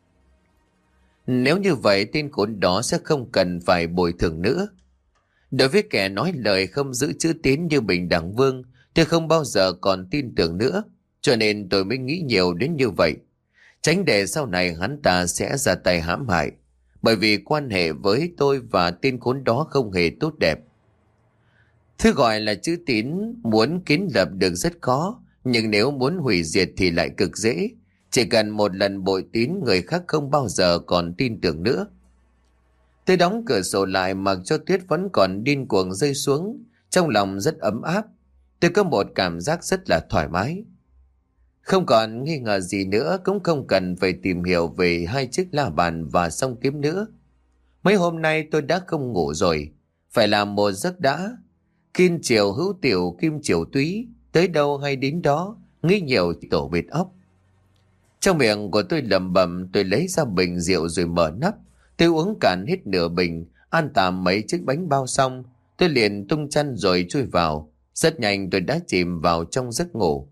Nếu như vậy, tên khốn đó sẽ không cần phải bồi thường nữa. Đối với kẻ nói lời không giữ chữ tín như Bình Đẳng Vương, tôi không bao giờ còn tin tưởng nữa, cho nên tôi mới nghĩ nhiều đến như vậy. Tránh để sau này hắn ta sẽ ra tay hãm hại, bởi vì quan hệ với tôi và tên khốn đó không hề tốt đẹp. Thứ gọi là chữ tín muốn kiến lập được rất khó, nhưng nếu muốn hủy diệt thì lại cực dễ. Chỉ cần một lần bội tín, người khác không bao giờ còn tin tưởng nữa. Tôi đóng cửa sổ lại, mặc cho tuyết vẫn còn điên cuồng rơi xuống. Trong lòng rất ấm áp, tôi có một cảm giác rất là thoải mái. Không còn nghi ngờ gì nữa, cũng không cần phải tìm hiểu về hai chiếc la bàn và song kiếm nữa. Mấy hôm nay tôi đã không ngủ rồi, phải làm một giấc đã. Kim chiều hữu tiểu, kim chiều túy, tới đâu hay đến đó, nghĩ nhiều tổ bệt óc. Trong miệng của tôi lẩm bẩm, tôi lấy ra bình rượu rồi mở nắp. Tôi uống cạn hết nửa bình, ăn tạm mấy chiếc bánh bao xong, tôi liền tung chăn rồi chui vào. Rất nhanh tôi đã chìm vào trong giấc ngủ.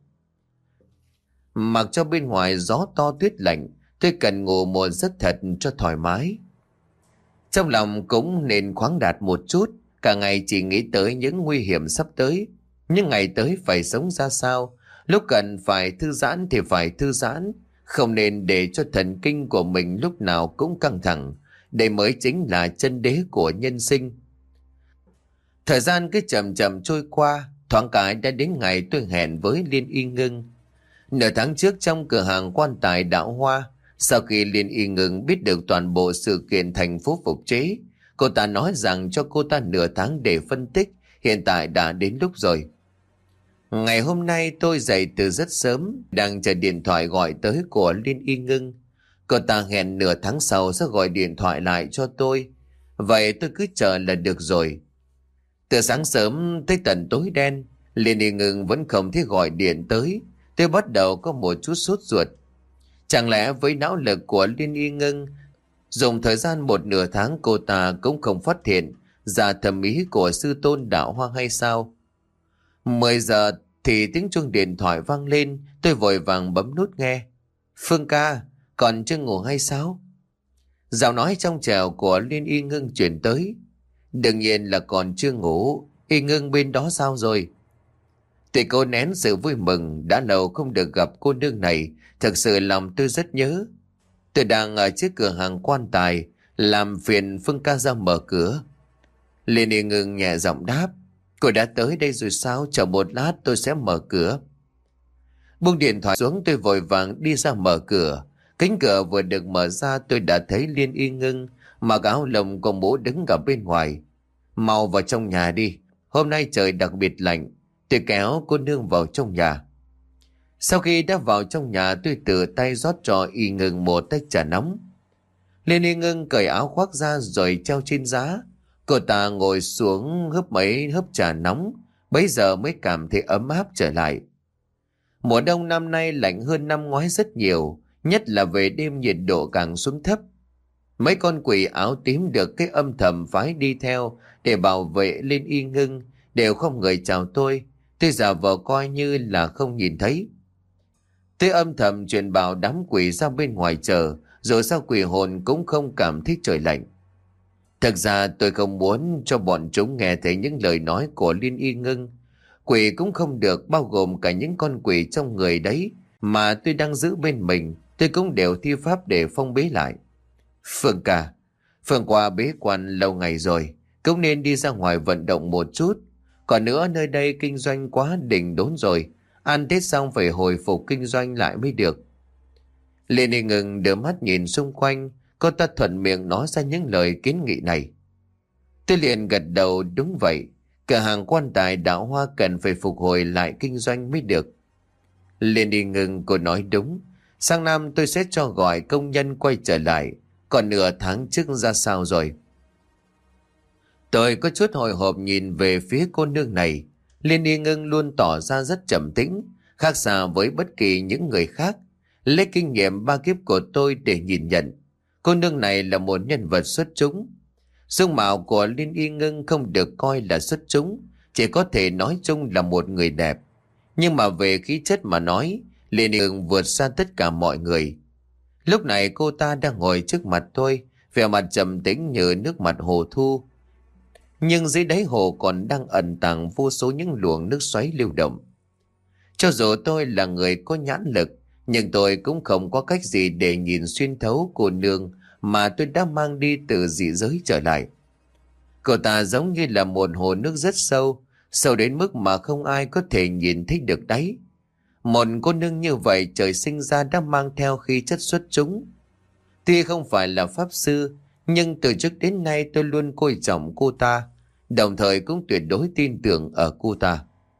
Mặc cho bên ngoài gió to tuyết lạnh, tôi cần ngủ một giấc thật cho thoải mái. Trong lòng cũng nên khoáng đạt một chút, cả ngày chỉ nghĩ tới những nguy hiểm sắp tới. Nhưng ngày tới phải sống ra sao? Lúc cần phải thư giãn thì phải thư giãn, không nên để cho thần kinh của mình lúc nào cũng căng thẳng. Đây mới chính là chân đế của nhân sinh. Thời gian cứ chậm chậm trôi qua, thoáng cái đã đến ngày tôi hẹn với Liên Y Ngưng. Nửa tháng trước trong cửa hàng quan tài Đạo Hoa, sau khi Liên Y Ngưng biết được toàn bộ sự kiện thành phố phục chế, cô ta nói rằng cho cô ta nửa tháng để phân tích, hiện tại đã đến lúc rồi. Ngày hôm nay tôi dậy từ rất sớm, đang chờ điện thoại gọi tới của Liên Y Ngưng. Cô ta hẹn nửa tháng sau sẽ gọi điện thoại lại cho tôi. Vậy tôi cứ chờ là được rồi. Từ sáng sớm tới tận tối đen, Liên Y Ngưng vẫn không thấy gọi điện tới. Tôi bắt đầu có một chút sốt ruột. Chẳng lẽ với não lực của Liên Y Ngưng, dùng thời gian một nửa tháng cô ta cũng không phát hiện ra thẩm ý của sư tôn Đạo Hoa hay sao? Mười giờ thì tiếng chuông điện thoại vang lên, tôi vội vàng bấm nút nghe. Phương ca, còn chưa ngủ hay sao? Giọng nói trong trẻo của Liên Y Ngưng chuyển tới. Đương nhiên là còn chưa ngủ. Y Ngưng bên đó sao rồi? Thì cô nén sự vui mừng, đã lâu không được gặp cô nương này, thật sự lòng tôi rất nhớ. Tôi đang ở trước cửa hàng quan tài, làm phiền Phương ca ra mở cửa. Liên Y Ngưng nhẹ giọng đáp. Cô đã tới đây rồi sao? Chờ một lát tôi sẽ mở cửa. Buông điện thoại xuống, tôi vội vàng đi ra mở cửa. Cánh cửa vừa được mở ra, tôi đã thấy Liên Y Ngưng mặc áo lồng cùng mũ đứng ở bên ngoài. Mau vào trong nhà đi, hôm nay trời đặc biệt lạnh. Tôi kéo cô nương vào trong nhà. Sau khi đã vào trong nhà, tôi tự tay rót cho Y Ngưng một tách trà nóng. Liên Y Ngưng cởi áo khoác ra rồi treo trên giá. Cô ta ngồi xuống hớp mấy hớp trà nóng, bấy giờ mới cảm thấy ấm áp trở lại. Mùa đông năm nay lạnh hơn năm ngoái rất nhiều, nhất là về đêm nhiệt độ càng xuống thấp. Mấy con quỷ áo tím được cái âm thầm phái đi theo để bảo vệ Liên Y Ngưng đều không người chào tôi. Tôi giả vờ coi như là không nhìn thấy. Tôi âm thầm truyền bảo đám quỷ ra bên ngoài chờ, Dù sao quỷ hồn cũng không cảm thấy trời lạnh. Thật ra tôi không muốn cho bọn chúng nghe thấy những lời nói của Liên Y Ngưng. Quỷ cũng không được, bao gồm cả những con quỷ trong người đấy mà tôi đang giữ bên mình, tôi cũng đều thi pháp để phong bế lại. Phương ca, Phương qua bế quan lâu ngày rồi, cũng nên đi ra ngoài vận động một chút. Còn nữa, nơi đây kinh doanh quá đỉnh đốn rồi, ăn Tết xong phải hồi phục kinh doanh lại mới được. Liên Y Ngưng đưa mắt nhìn xung quanh, cô ta thuận miệng nói ra những lời kiến nghị này. Tôi liền gật đầu, đúng vậy, cửa hàng quan tài Đạo Hoa cần phải phục hồi lại kinh doanh mới được. Liên Y Ngưng, cô nói đúng, sang năm tôi sẽ cho gọi công nhân quay trở lại, còn nửa tháng trước ra sao rồi? Tôi có chút hồi hộp nhìn về phía cô nương này. Liên Y Ngưng luôn tỏ ra rất trầm tĩnh, khác xa với bất kỳ những người khác. Lấy kinh nghiệm ba kiếp của tôi để nhìn nhận, cô nương này là một nhân vật xuất chúng. Dung mạo của Liên Y Ngưng không được coi là xuất chúng, chỉ có thể nói chung là một người đẹp. Nhưng mà về khí chất mà nói, Liên Y Ngưng vượt xa tất cả mọi người. Lúc này cô ta đang ngồi trước mặt tôi, vẻ mặt trầm tĩnh như nước mặt hồ thu. Nhưng dưới đáy hồ còn đang ẩn tàng vô số những luồng nước xoáy lưu động. Cho dù tôi là người có nhãn lực, nhưng tôi cũng không có cách gì để nhìn xuyên thấu cô nương mà tôi đã mang đi từ dị giới trở lại. Cô ta giống như là một hồ nước rất sâu, sâu đến mức mà không ai có thể nhìn thấy được đáy. Một cô nương như vậy trời sinh ra đã mang theo khí chất xuất chúng. Tuy không phải là pháp sư, nhưng từ trước đến nay tôi luôn coi trọng cô ta, đồng thời cũng tuyệt đối tin tưởng ở cô ta.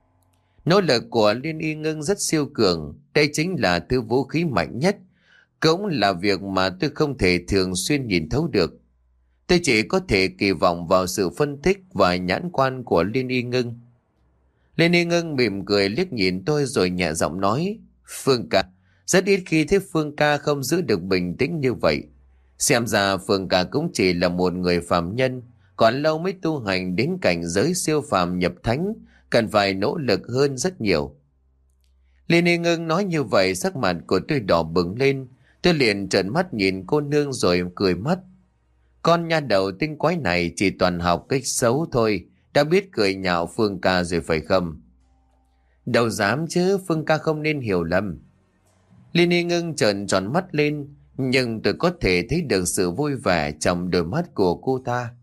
Nỗ lực của Liên Y Ngưng rất siêu cường, đây chính là thứ vũ khí mạnh nhất, cũng là việc mà tôi không thể thường xuyên nhìn thấu được. Tôi chỉ có thể kỳ vọng vào sự phân tích và nhãn quan của Liên Y Ngưng. Liên Y Ngưng mỉm cười liếc nhìn tôi rồi nhẹ giọng nói, Phương ca, rất ít khi thấy Phương ca không giữ được bình tĩnh như vậy. Xem ra Phương ca cũng chỉ là một người phàm nhân, còn lâu mới tu hành đến cảnh giới siêu phàm nhập thánh, cần phải nỗ lực hơn rất nhiều. Liên Y Ngưng nói như vậy, sắc mặt của tôi đỏ bừng lên. Tôi liền trợn mắt nhìn cô nương rồi cười mắt. Con nha đầu tinh quái này chỉ toàn học cách xấu thôi, đã biết cười nhạo Phương ca rồi phải không? Đâu dám chứ, Phương ca không nên hiểu lầm. Liên Y Ngưng trợn tròn mắt lên, nhưng tôi có thể thấy được sự vui vẻ trong đôi mắt của cô ta.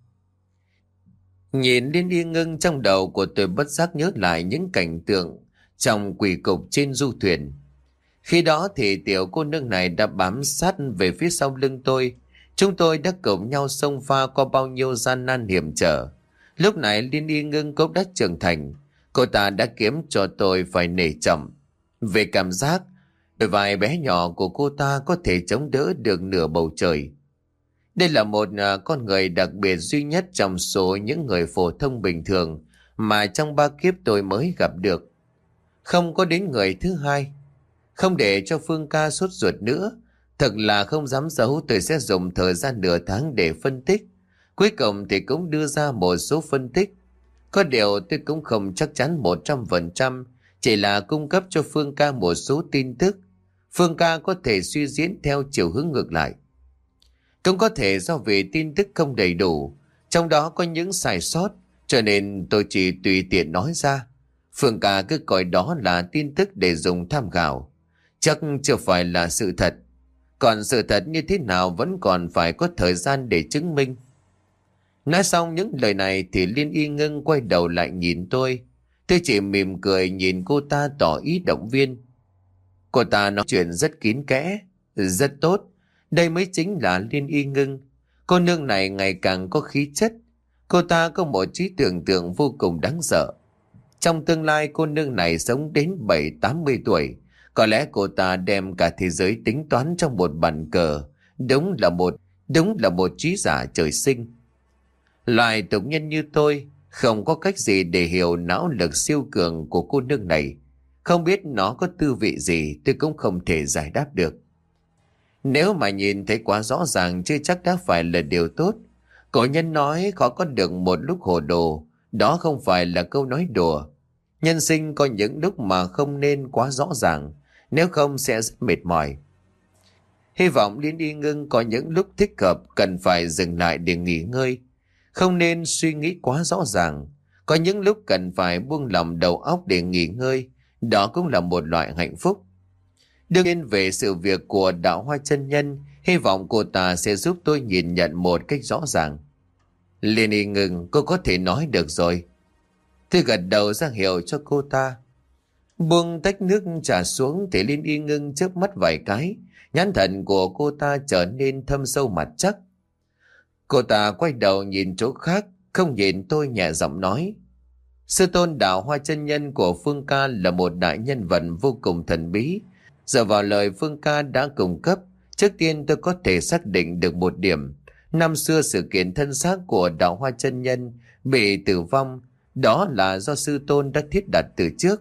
Nhìn Liên Y Ngưng, trong đầu của tôi bất giác nhớ lại những cảnh tượng trong quỷ cục trên du thuyền. Khi đó thì tiểu cô nương này đã bám sát về phía sau lưng tôi. Chúng tôi đã cùng nhau xông pha qua bao nhiêu gian nan hiểm trở. Lúc này Liên Y Ngưng cũng đã trưởng thành. Cô ta đã kiếm cho tôi phải nể trọng. Về cảm giác, đôi vai bé nhỏ của cô ta có thể chống đỡ được nửa bầu trời. Đây là một uh, con người đặc biệt duy nhất trong số những người phổ thông bình thường mà trong ba kiếp tôi mới gặp được. Không có đến người thứ hai. Không để cho Phương ca sốt ruột nữa, thật là không dám giấu, tôi sẽ dùng thời gian nửa tháng để phân tích. Cuối cùng thì cũng đưa ra một số phân tích. Có điều tôi cũng không chắc chắn một trăm phần trăm, chỉ là cung cấp cho Phương ca một số tin tức. Phương ca có thể suy diễn theo chiều hướng ngược lại. Cũng có thể do vì tin tức không đầy đủ, trong đó có những sai sót, cho nên tôi chỉ tùy tiện nói ra. Phương ca cứ coi đó là tin tức để dùng tham khảo, chắc chưa phải là sự thật. Còn sự thật như thế nào vẫn còn phải có thời gian để chứng minh. Nói xong những lời này thì Liên Y Ngưng quay đầu lại nhìn tôi. Tôi chỉ mỉm cười nhìn cô ta tỏ ý động viên. Cô ta nói chuyện rất kín kẽ, rất tốt. Đây mới chính là Liên Y Ngưng. Cô nương này ngày càng có khí chất. Cô ta có một trí tưởng tượng vô cùng đáng sợ. Trong tương lai cô nương này sống đến bảy tám mươi tuổi. Có lẽ cô ta đem cả thế giới tính toán trong một bàn cờ. Đúng là một, đúng là một trí giả trời sinh. Loài tục nhân như tôi không có cách gì để hiểu não lực siêu cường của cô nương này. Không biết nó có tư vị gì tôi cũng không thể giải đáp được. Nếu mà nhìn thấy quá rõ ràng chưa chắc đã phải là điều tốt. Cổ nhân nói khó có được một lúc hồ đồ. Đó không phải là câu nói đùa. Nhân sinh có những lúc mà không nên quá rõ ràng, nếu không sẽ rất mệt mỏi. Hy vọng Liên Y Ngưng có những lúc thích hợp cần phải dừng lại để nghỉ ngơi. Không nên suy nghĩ quá rõ ràng. Có những lúc cần phải buông lỏng đầu óc để nghỉ ngơi. Đó cũng là một loại hạnh phúc. Đương nhiên về sự việc của Đạo Hoa chân nhân, hy vọng cô ta sẽ giúp tôi nhìn nhận một cách rõ ràng. Liên Y Ngưng, cô có thể nói được rồi. Tôi gật đầu ra hiệu cho cô ta. Buông tách nước trà xuống thì Liên Y Ngưng chớp mắt vài cái. Nhãn thần của cô ta trở nên thâm sâu mặt chắc. Cô ta quay đầu nhìn chỗ khác, không nhìn tôi, nhẹ giọng nói. Sư tôn Đạo Hoa chân nhân của Phương Ca là một đại nhân vật vô cùng thần bí. Dựa vào lời Phương Ca đã cung cấp, trước tiên tôi có thể xác định được một điểm. Năm xưa sự kiện thân xác của Đạo Hoa chân nhân bị tử vong, đó là do sư tôn đã thiết đặt từ trước.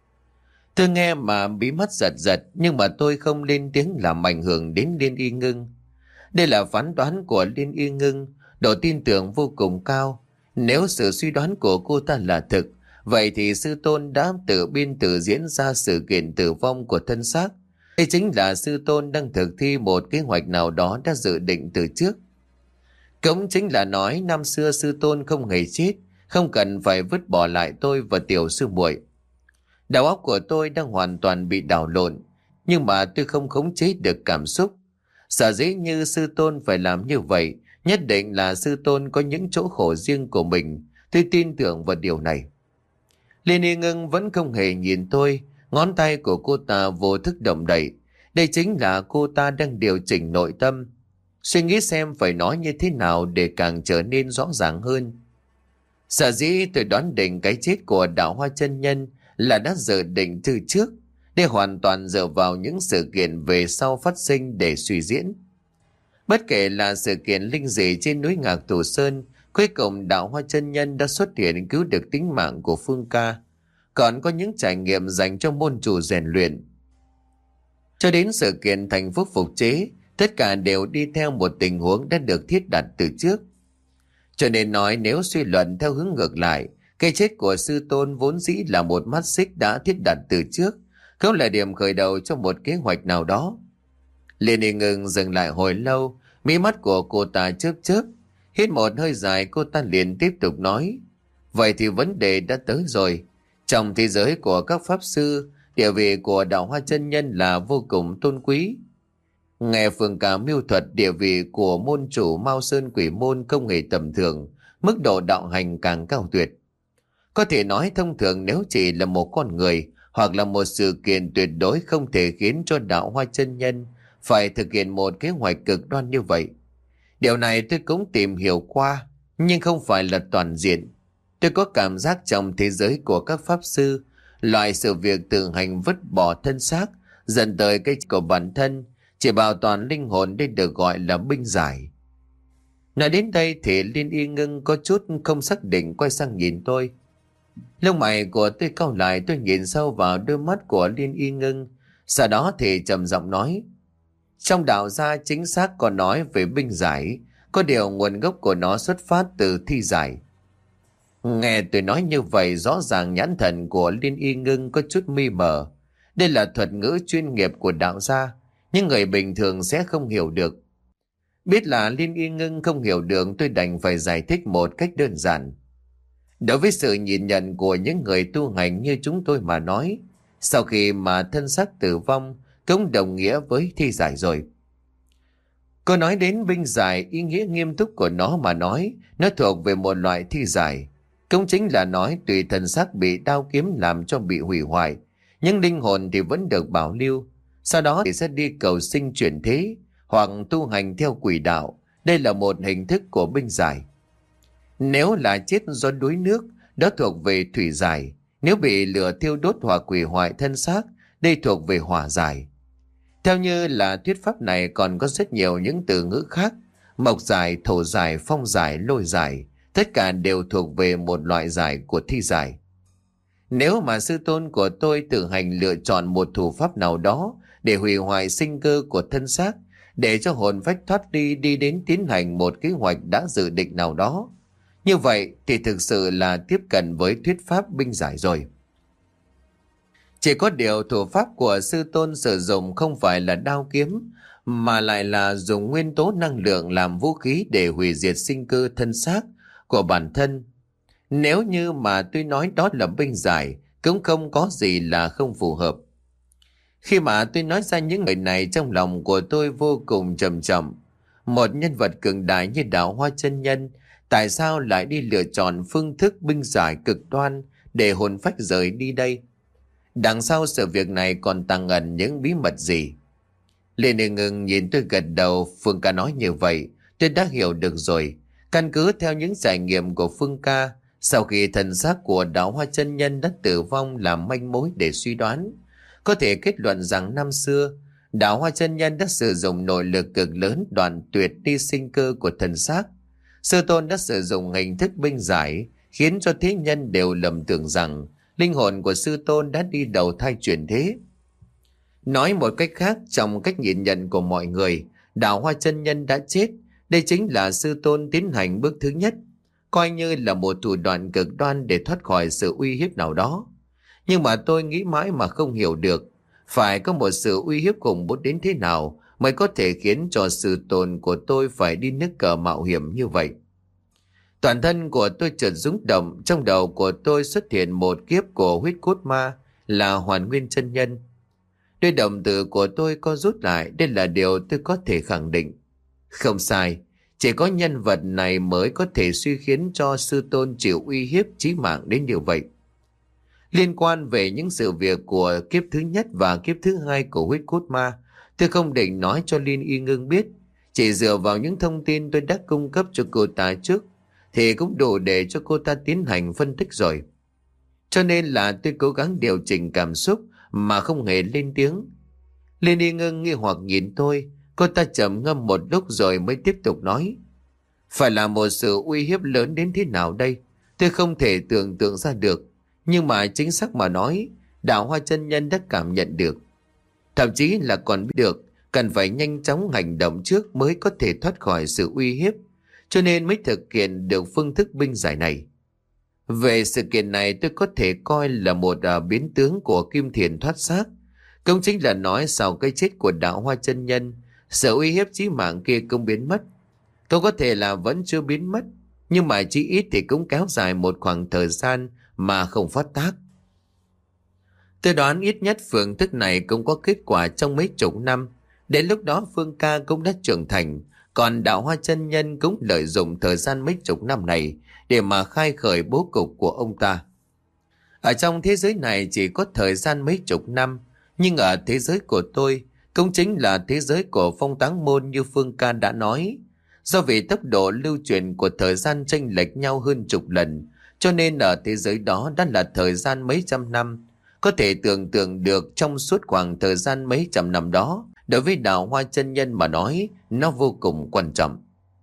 Tôi nghe mà bí mắt giật giật, nhưng mà tôi không lên tiếng làm ảnh hưởng đến Liên Y Ngưng. Đây là phán đoán của Liên Y Ngưng, độ tin tưởng vô cùng cao. Nếu sự suy đoán của cô ta là thực, vậy thì sư tôn đã tự biên tự diễn ra sự kiện tử vong của thân xác. Đây chính là sư tôn đang thực thi một kế hoạch nào đó đã dự định từ trước. Cũng chính là nói năm xưa sư tôn không hề chết, không cần phải vứt bỏ lại tôi và tiểu sư muội. Đầu óc của tôi đang hoàn toàn bị đảo lộn, nhưng mà tôi không khống chế được cảm xúc. Sở dĩ như sư tôn phải làm như vậy, nhất định là sư tôn có những chỗ khổ riêng của mình. Tôi tin tưởng vào điều này. Liên Y Ngưng vẫn không hề nhìn tôi, ngón tay của cô ta vô thức động đậy. Đây chính là cô ta đang điều chỉnh nội tâm, suy nghĩ xem phải nói như thế nào để càng trở nên rõ ràng hơn. Sở dĩ tôi đoán định cái chết của Đạo Hoa chân nhân là đã dự định từ trước, để hoàn toàn dựa vào những sự kiện về sau phát sinh để suy diễn. Bất kể là sự kiện linh dị trên núi Ngạc Tù Sơn, cuối cùng Đạo Hoa chân nhân đã xuất hiện cứu được tính mạng của Phương Ca, còn có những trải nghiệm dành cho môn chủ rèn luyện. Cho đến sự kiện thành phúc phục chế, tất cả đều đi theo một tình huống đã được thiết đặt từ trước. Cho nên nói nếu suy luận theo hướng ngược lại, cái chết của sư tôn vốn dĩ là một mắt xích đã thiết đặt từ trước, không là điểm khởi đầu cho một kế hoạch nào đó. Liên Y Ngưng dừng lại hồi lâu, mí mắt của cô ta chớp chớp, hít một hơi dài, cô ta liền tiếp tục nói. Vậy thì vấn đề đã tới rồi. Trong thế giới của các pháp sư, địa vị của Đạo Hoa chân nhân là vô cùng tôn quý. Nghe Phương Ca miêu thuật địa vị của môn chủ Mao Sơn Quỷ Môn không hề tầm thường, mức độ đạo hành càng cao tuyệt. Có thể nói thông thường nếu chỉ là một con người hoặc là một sự kiện tuyệt đối không thể khiến cho Đạo Hoa chân nhân phải thực hiện một kế hoạch cực đoan như vậy. Điều này tôi cũng tìm hiểu qua, nhưng không phải là toàn diện. Tôi có cảm giác trong thế giới của các pháp sư, loại sự việc tự hành vứt bỏ thân xác dẫn tới cái của bản thân, chỉ bảo toàn linh hồn đây được gọi là binh giải. Nói đến đây thì Liên Y Ngưng có chút không xác định quay sang nhìn tôi. Lông mày của tôi cau lại, tôi nhìn sâu vào đôi mắt của Liên Y Ngưng, sau đó thì trầm giọng nói. Trong đạo gia chính xác có nói về binh giải, có điều nguồn gốc của nó xuất phát từ thi giải. Nghe tôi nói như vậy, rõ ràng nhãn thần của Liên Y Ngưng có chút mê mờ. Đây là thuật ngữ chuyên nghiệp của đạo gia, nhưng người bình thường sẽ không hiểu được. Biết là Liên Y Ngưng không hiểu được, tôi đành phải giải thích một cách đơn giản. Đối với sự nhìn nhận của những người tu hành như chúng tôi mà nói, sau khi mà thân xác tử vong cũng đồng nghĩa với thi giải rồi. Cô nói đến binh giải, ý nghĩa nghiêm túc của nó mà nói, nó thuộc về một loại thi giải. Cũng chính là nói tùy thân xác bị đao kiếm làm cho bị hủy hoại, nhưng linh hồn thì vẫn được bảo lưu. Sau đó thì sẽ đi cầu sinh chuyển thế hoặc tu hành theo quỷ đạo. Đây là một hình thức của binh giải. Nếu là chết do đuối nước, đó thuộc về thủy giải. Nếu bị lửa thiêu đốt hoặc hủy hoại thân xác, đây thuộc về hỏa giải. Theo như là thuyết pháp này còn có rất nhiều những từ ngữ khác. Mộc giải, thổ giải, phong giải, lôi giải, tất cả đều thuộc về một loại giải của thi giải. Nếu mà sư tôn của tôi tự hành lựa chọn một thủ pháp nào đó để hủy hoại sinh cơ của thân xác, để cho hồn phách thoát đi đi đến tiến hành một kế hoạch đã dự định nào đó, như vậy thì thực sự là tiếp cận với thuyết pháp binh giải rồi. Chỉ có điều thủ pháp của sư tôn sử dụng không phải là đao kiếm, mà lại là dùng nguyên tố năng lượng làm vũ khí để hủy diệt sinh cơ thân xác của bản thân. Nếu như mà tôi nói đó là binh giải, cũng không có gì là không phù hợp. Khi mà tôi nói ra những lời này, trong lòng của tôi vô cùng trầm trọng. Một nhân vật cường đại như Đạo Hoa chân nhân, tại sao lại đi lựa chọn phương thức binh giải cực đoan để hồn phách rời đi đây? Đằng sau sự việc này còn tàng ẩn những bí mật gì? Lê Ninh Ngưng nhìn tôi gật đầu. Phương ca nói như vậy, tôi đã hiểu được rồi. Căn cứ theo những trải nghiệm của Phương ca, sau khi thần xác của Đạo Hoa chân nhân đã tử vong làm manh mối để suy đoán, có thể kết luận rằng năm xưa Đạo Hoa chân nhân đã sử dụng nội lực cực lớn đoạn tuyệt đi sinh cơ của thần xác. Sư tôn đã sử dụng hình thức binh giải, khiến cho thế nhân đều lầm tưởng rằng linh hồn của sư tôn đã đi đầu thai chuyển thế. Nói một cách khác, trong cách nhìn nhận của mọi người, Đạo Hoa chân nhân đã chết. Đây chính là sư tôn tiến hành bước thứ nhất, coi như là một thủ đoạn cực đoan để thoát khỏi sự uy hiếp nào đó. Nhưng mà tôi nghĩ mãi mà không hiểu được, phải có một sự uy hiếp khủng bố đến thế nào mới có thể khiến cho sư tôn của tôi phải đi nước cờ mạo hiểm như vậy. Toàn thân của tôi chợt rung động, trong đầu của tôi xuất hiện một kiếp của huyết cốt ma là Hoàn Nguyên chân nhân. Đôi đồng tử của tôi co rút lại, đây là điều tôi có thể khẳng định. Không sai, chỉ có nhân vật này mới có thể suy khiến cho sư tôn chịu uy hiếp chí mạng đến điều vậy. Liên quan về những sự việc của kiếp thứ nhất và kiếp thứ hai của huyết cốt ma, tôi không định nói cho Liên Y Ngưng biết. Chỉ dựa vào những thông tin tôi đã cung cấp cho cô ta trước thì cũng đủ để cho cô ta tiến hành phân tích rồi. Cho nên là tôi cố gắng điều chỉnh cảm xúc mà không hề lên tiếng. Liên Y Ngưng nghi hoặc nhìn tôi, cô ta trầm ngâm một lúc rồi mới tiếp tục nói. Phải là một sự uy hiếp lớn đến thế nào đây? Tôi không thể tưởng tượng ra được. Nhưng mà chính xác mà nói, Đạo Hoa chân nhân đã cảm nhận được. Thậm chí là còn biết được cần phải nhanh chóng hành động trước mới có thể thoát khỏi sự uy hiếp, cho nên mới thực hiện được phương thức binh giải này. Về sự kiện này tôi có thể coi là một uh, biến tướng của Kim Thiền thoát xác. Cũng chính là nói sau cái chết của Đạo Hoa chân nhân, sự uy hiếp chí mạng kia cũng biến mất. Cũng có thể là vẫn chưa biến mất, nhưng mà chí ít thì cũng kéo dài một khoảng thời gian mà không phát tác. Tôi đoán ít nhất phương thức này cũng có kết quả trong mấy chục năm. Đến lúc đó Phương ca cũng đã trưởng thành, còn Đạo Hoa chân nhân cũng lợi dụng thời gian mấy chục năm này để mà khai khởi bố cục của ông ta. Ở trong thế giới này chỉ có thời gian mấy chục năm, nhưng ở thế giới của tôi, cũng chính là thế giới của Phong Táng Môn như Phương ca đã nói, do vì tốc độ lưu truyền của thời gian chênh lệch nhau hơn chục lần, cho nên ở thế giới đó đã là thời gian mấy trăm năm. Có thể tưởng tượng được trong suốt khoảng thời gian mấy trăm năm đó, đối với Đạo Hoa chân nhân mà nói, nó vô cùng quan trọng.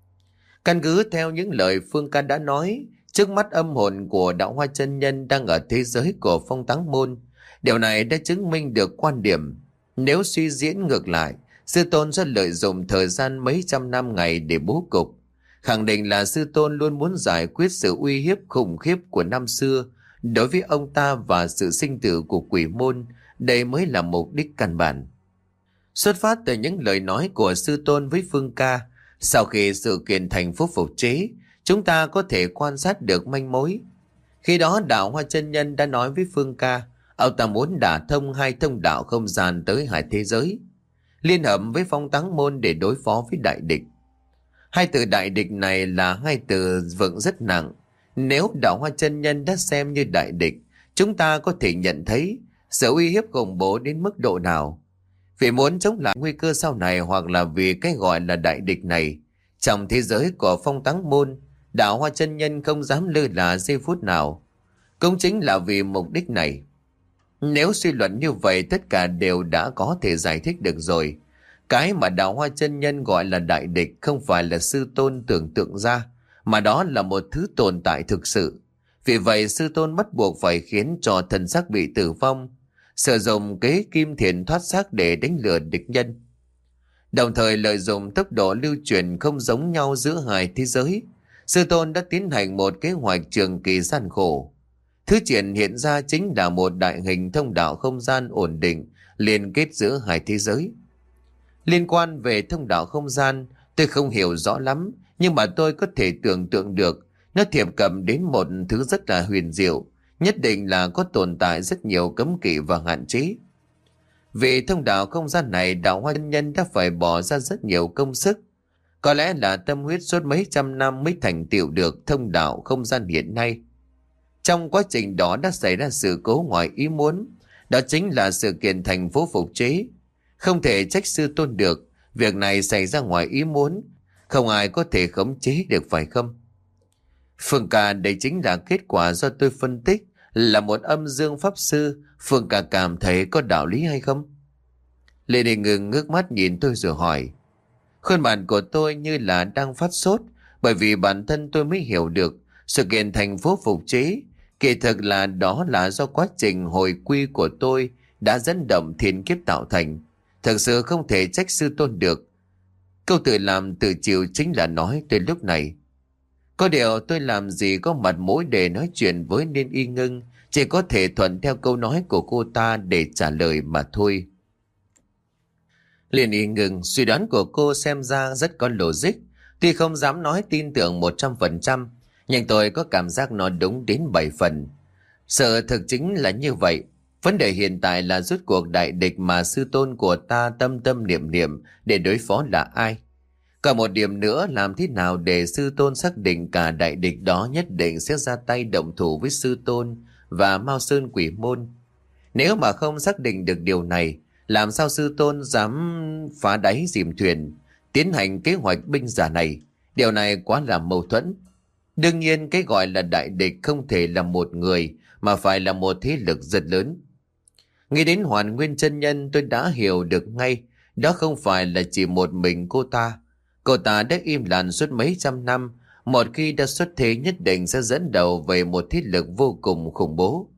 Căn cứ theo những lời Phương ca đã nói, trước mắt âm hồn của Đạo Hoa chân nhân đang ở thế giới của Phong Táng Môn. Điều này đã chứng minh được quan điểm. Nếu suy diễn ngược lại, sư tôn sẽ lợi dụng thời gian mấy trăm năm ngày để bố cục, khẳng định là sư tôn luôn muốn giải quyết sự uy hiếp khủng khiếp của năm xưa đối với ông ta và sự sinh tử của quỷ môn. Đây mới là mục đích căn bản. Xuất phát từ những lời nói của sư tôn với Phương ca, sau khi sự kiện thành phố phục chế, chúng ta có thể quan sát được manh mối. Khi đó Đạo Hoa chân nhân đã nói với Phương ca, ông ta muốn đả thông hai thông đạo không gian tới hai thế giới, liên hợp với Phong Táng Môn để đối phó với đại địch. Hai từ đại địch này là hai từ vựng rất nặng. Nếu Đạo Hoa chân nhân đã xem như đại địch, chúng ta có thể nhận thấy sự uy hiếp khủng bố đến mức độ nào. Vì muốn chống lại nguy cơ sau này, hoặc là vì cái gọi là đại địch này, trong thế giới của Phong Táng Môn, Đạo Hoa chân nhân không dám lơ là giây phút nào. Cũng chính là vì mục đích này. Nếu suy luận như vậy, tất cả đều đã có thể giải thích được rồi. Cái mà Đạo Hoa chân nhân gọi là đại địch không phải là sư tôn tưởng tượng ra, mà đó là một thứ tồn tại thực sự. Vì vậy sư tôn bắt buộc phải khiến cho thần xác bị tử vong, sử dụng kế Kim Thiền thoát xác để đánh lừa địch nhân. Đồng thời lợi dụng tốc độ lưu truyền không giống nhau giữa hai thế giới, sư tôn đã tiến hành một kế hoạch trường kỳ gian khổ. Thứ triển hiện ra chính là một đại hình thông đạo không gian ổn định liên kết giữa hai thế giới. Liên quan về thông đạo không gian, tôi không hiểu rõ lắm, nhưng mà tôi có thể tưởng tượng được nó thiệp cận đến một thứ rất là huyền diệu, nhất định là có tồn tại rất nhiều cấm kỵ và hạn chế. Vì thông đạo không gian này, đạo Hoa Chân Nhân đã phải bỏ ra rất nhiều công sức. Có lẽ là tâm huyết suốt mấy trăm năm mới thành tựu được thông đạo không gian hiện nay. Trong quá trình đó đã xảy ra sự cố ngoài ý muốn, đó chính là sự kiện thành phố phục chế. Không thể trách sư tôn được, việc này xảy ra ngoài ý muốn, không ai có thể khống chế được phải không? Phương ca, đây chính là kết quả do tôi phân tích, là một âm dương pháp sư. Phương ca cảm thấy có đạo lý hay không? Lê Đình Ngừng ngước mắt nhìn tôi rồi hỏi. Khuôn mặt của tôi như là đang phát sốt, bởi vì bản thân tôi mới hiểu được sự kiện thành phố phục chế kỳ thực là đó là do quá trình hồi quy của tôi đã dẫn động thiên kiếp tạo thành. Thật sự không thể trách sư tôn được. Câu tự làm tự chịu chính là nói tới lúc này. Có điều tôi làm gì có mặt mũi để nói chuyện với Liên Y Ngưng, chỉ có thể thuận theo câu nói của cô ta để trả lời mà thôi. Liên Y Ngưng, suy đoán của cô xem ra rất có logic, tuy không dám nói tin tưởng một trăm phần trăm, nhưng tôi có cảm giác nó đúng đến bảy phần. Sự thực chính là như vậy. Vấn đề hiện tại là rốt cuộc đại địch mà sư tôn của ta tâm tâm niệm niệm để đối phó là ai. Còn một điểm nữa, làm thế nào để sư tôn xác định cả đại địch đó nhất định sẽ ra tay động thủ với sư tôn và Mao Sơn Quỷ Môn. Nếu mà không xác định được điều này, làm sao sư tôn dám phá đáy dìm thuyền, tiến hành kế hoạch binh giả này? Điều này quá là mâu thuẫn. Đương nhiên cái gọi là đại địch không thể là một người, mà phải là một thế lực rất lớn. Nghĩ đến Hoàn Nguyên chân nhân, tôi đã hiểu được ngay, đó không phải là chỉ một mình cô ta. Cô ta đã im lặng suốt mấy trăm năm, một khi đã xuất thế nhất định sẽ dẫn đầu về một thế lực vô cùng khủng bố.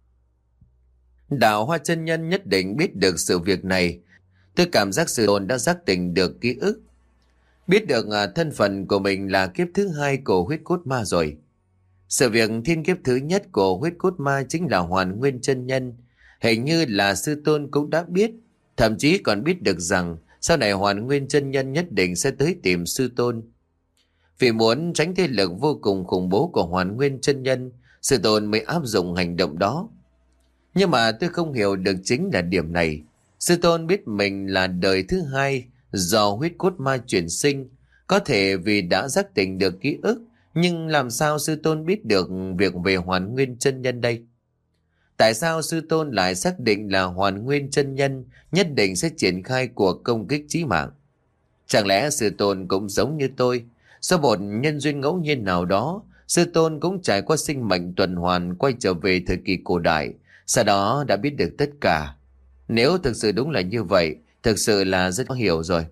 Đạo Hoa chân nhân nhất định biết được sự việc này. Tôi cảm giác sư tôn đã giác tỉnh được ký ức, biết được à, thân phận của mình là kiếp thứ hai của huyết cốt ma rồi. Sự việc thiên kiếp thứ nhất của huyết cốt ma chính là Hoàn Nguyên chân nhân. Hình như là sư tôn cũng đã biết, thậm chí còn biết được rằng sau này Hoàn Nguyên chân nhân nhất định sẽ tới tìm sư tôn. Vì muốn tránh thế lực vô cùng khủng bố của Hoàn Nguyên chân nhân, sư tôn mới áp dụng hành động đó. Nhưng mà tôi không hiểu được chính là điểm này. Sư tôn biết mình là đời thứ hai do huyết cốt ma chuyển sinh, có thể vì đã giác tỉnh được ký ức, nhưng làm sao sư tôn biết được việc về Hoàn Nguyên chân nhân đây? Tại sao sư tôn lại xác định là Hoàn Nguyên chân nhân nhất định sẽ triển khai cuộc công kích chí mạng? Chẳng lẽ sư tôn cũng giống như tôi, do một nhân duyên ngẫu nhiên nào đó, sư tôn cũng trải qua sinh mệnh tuần hoàn quay trở về thời kỳ cổ đại, sau đó đã biết được tất cả? Nếu thực sự đúng là như vậy, thực sự là rất khó hiểu rồi.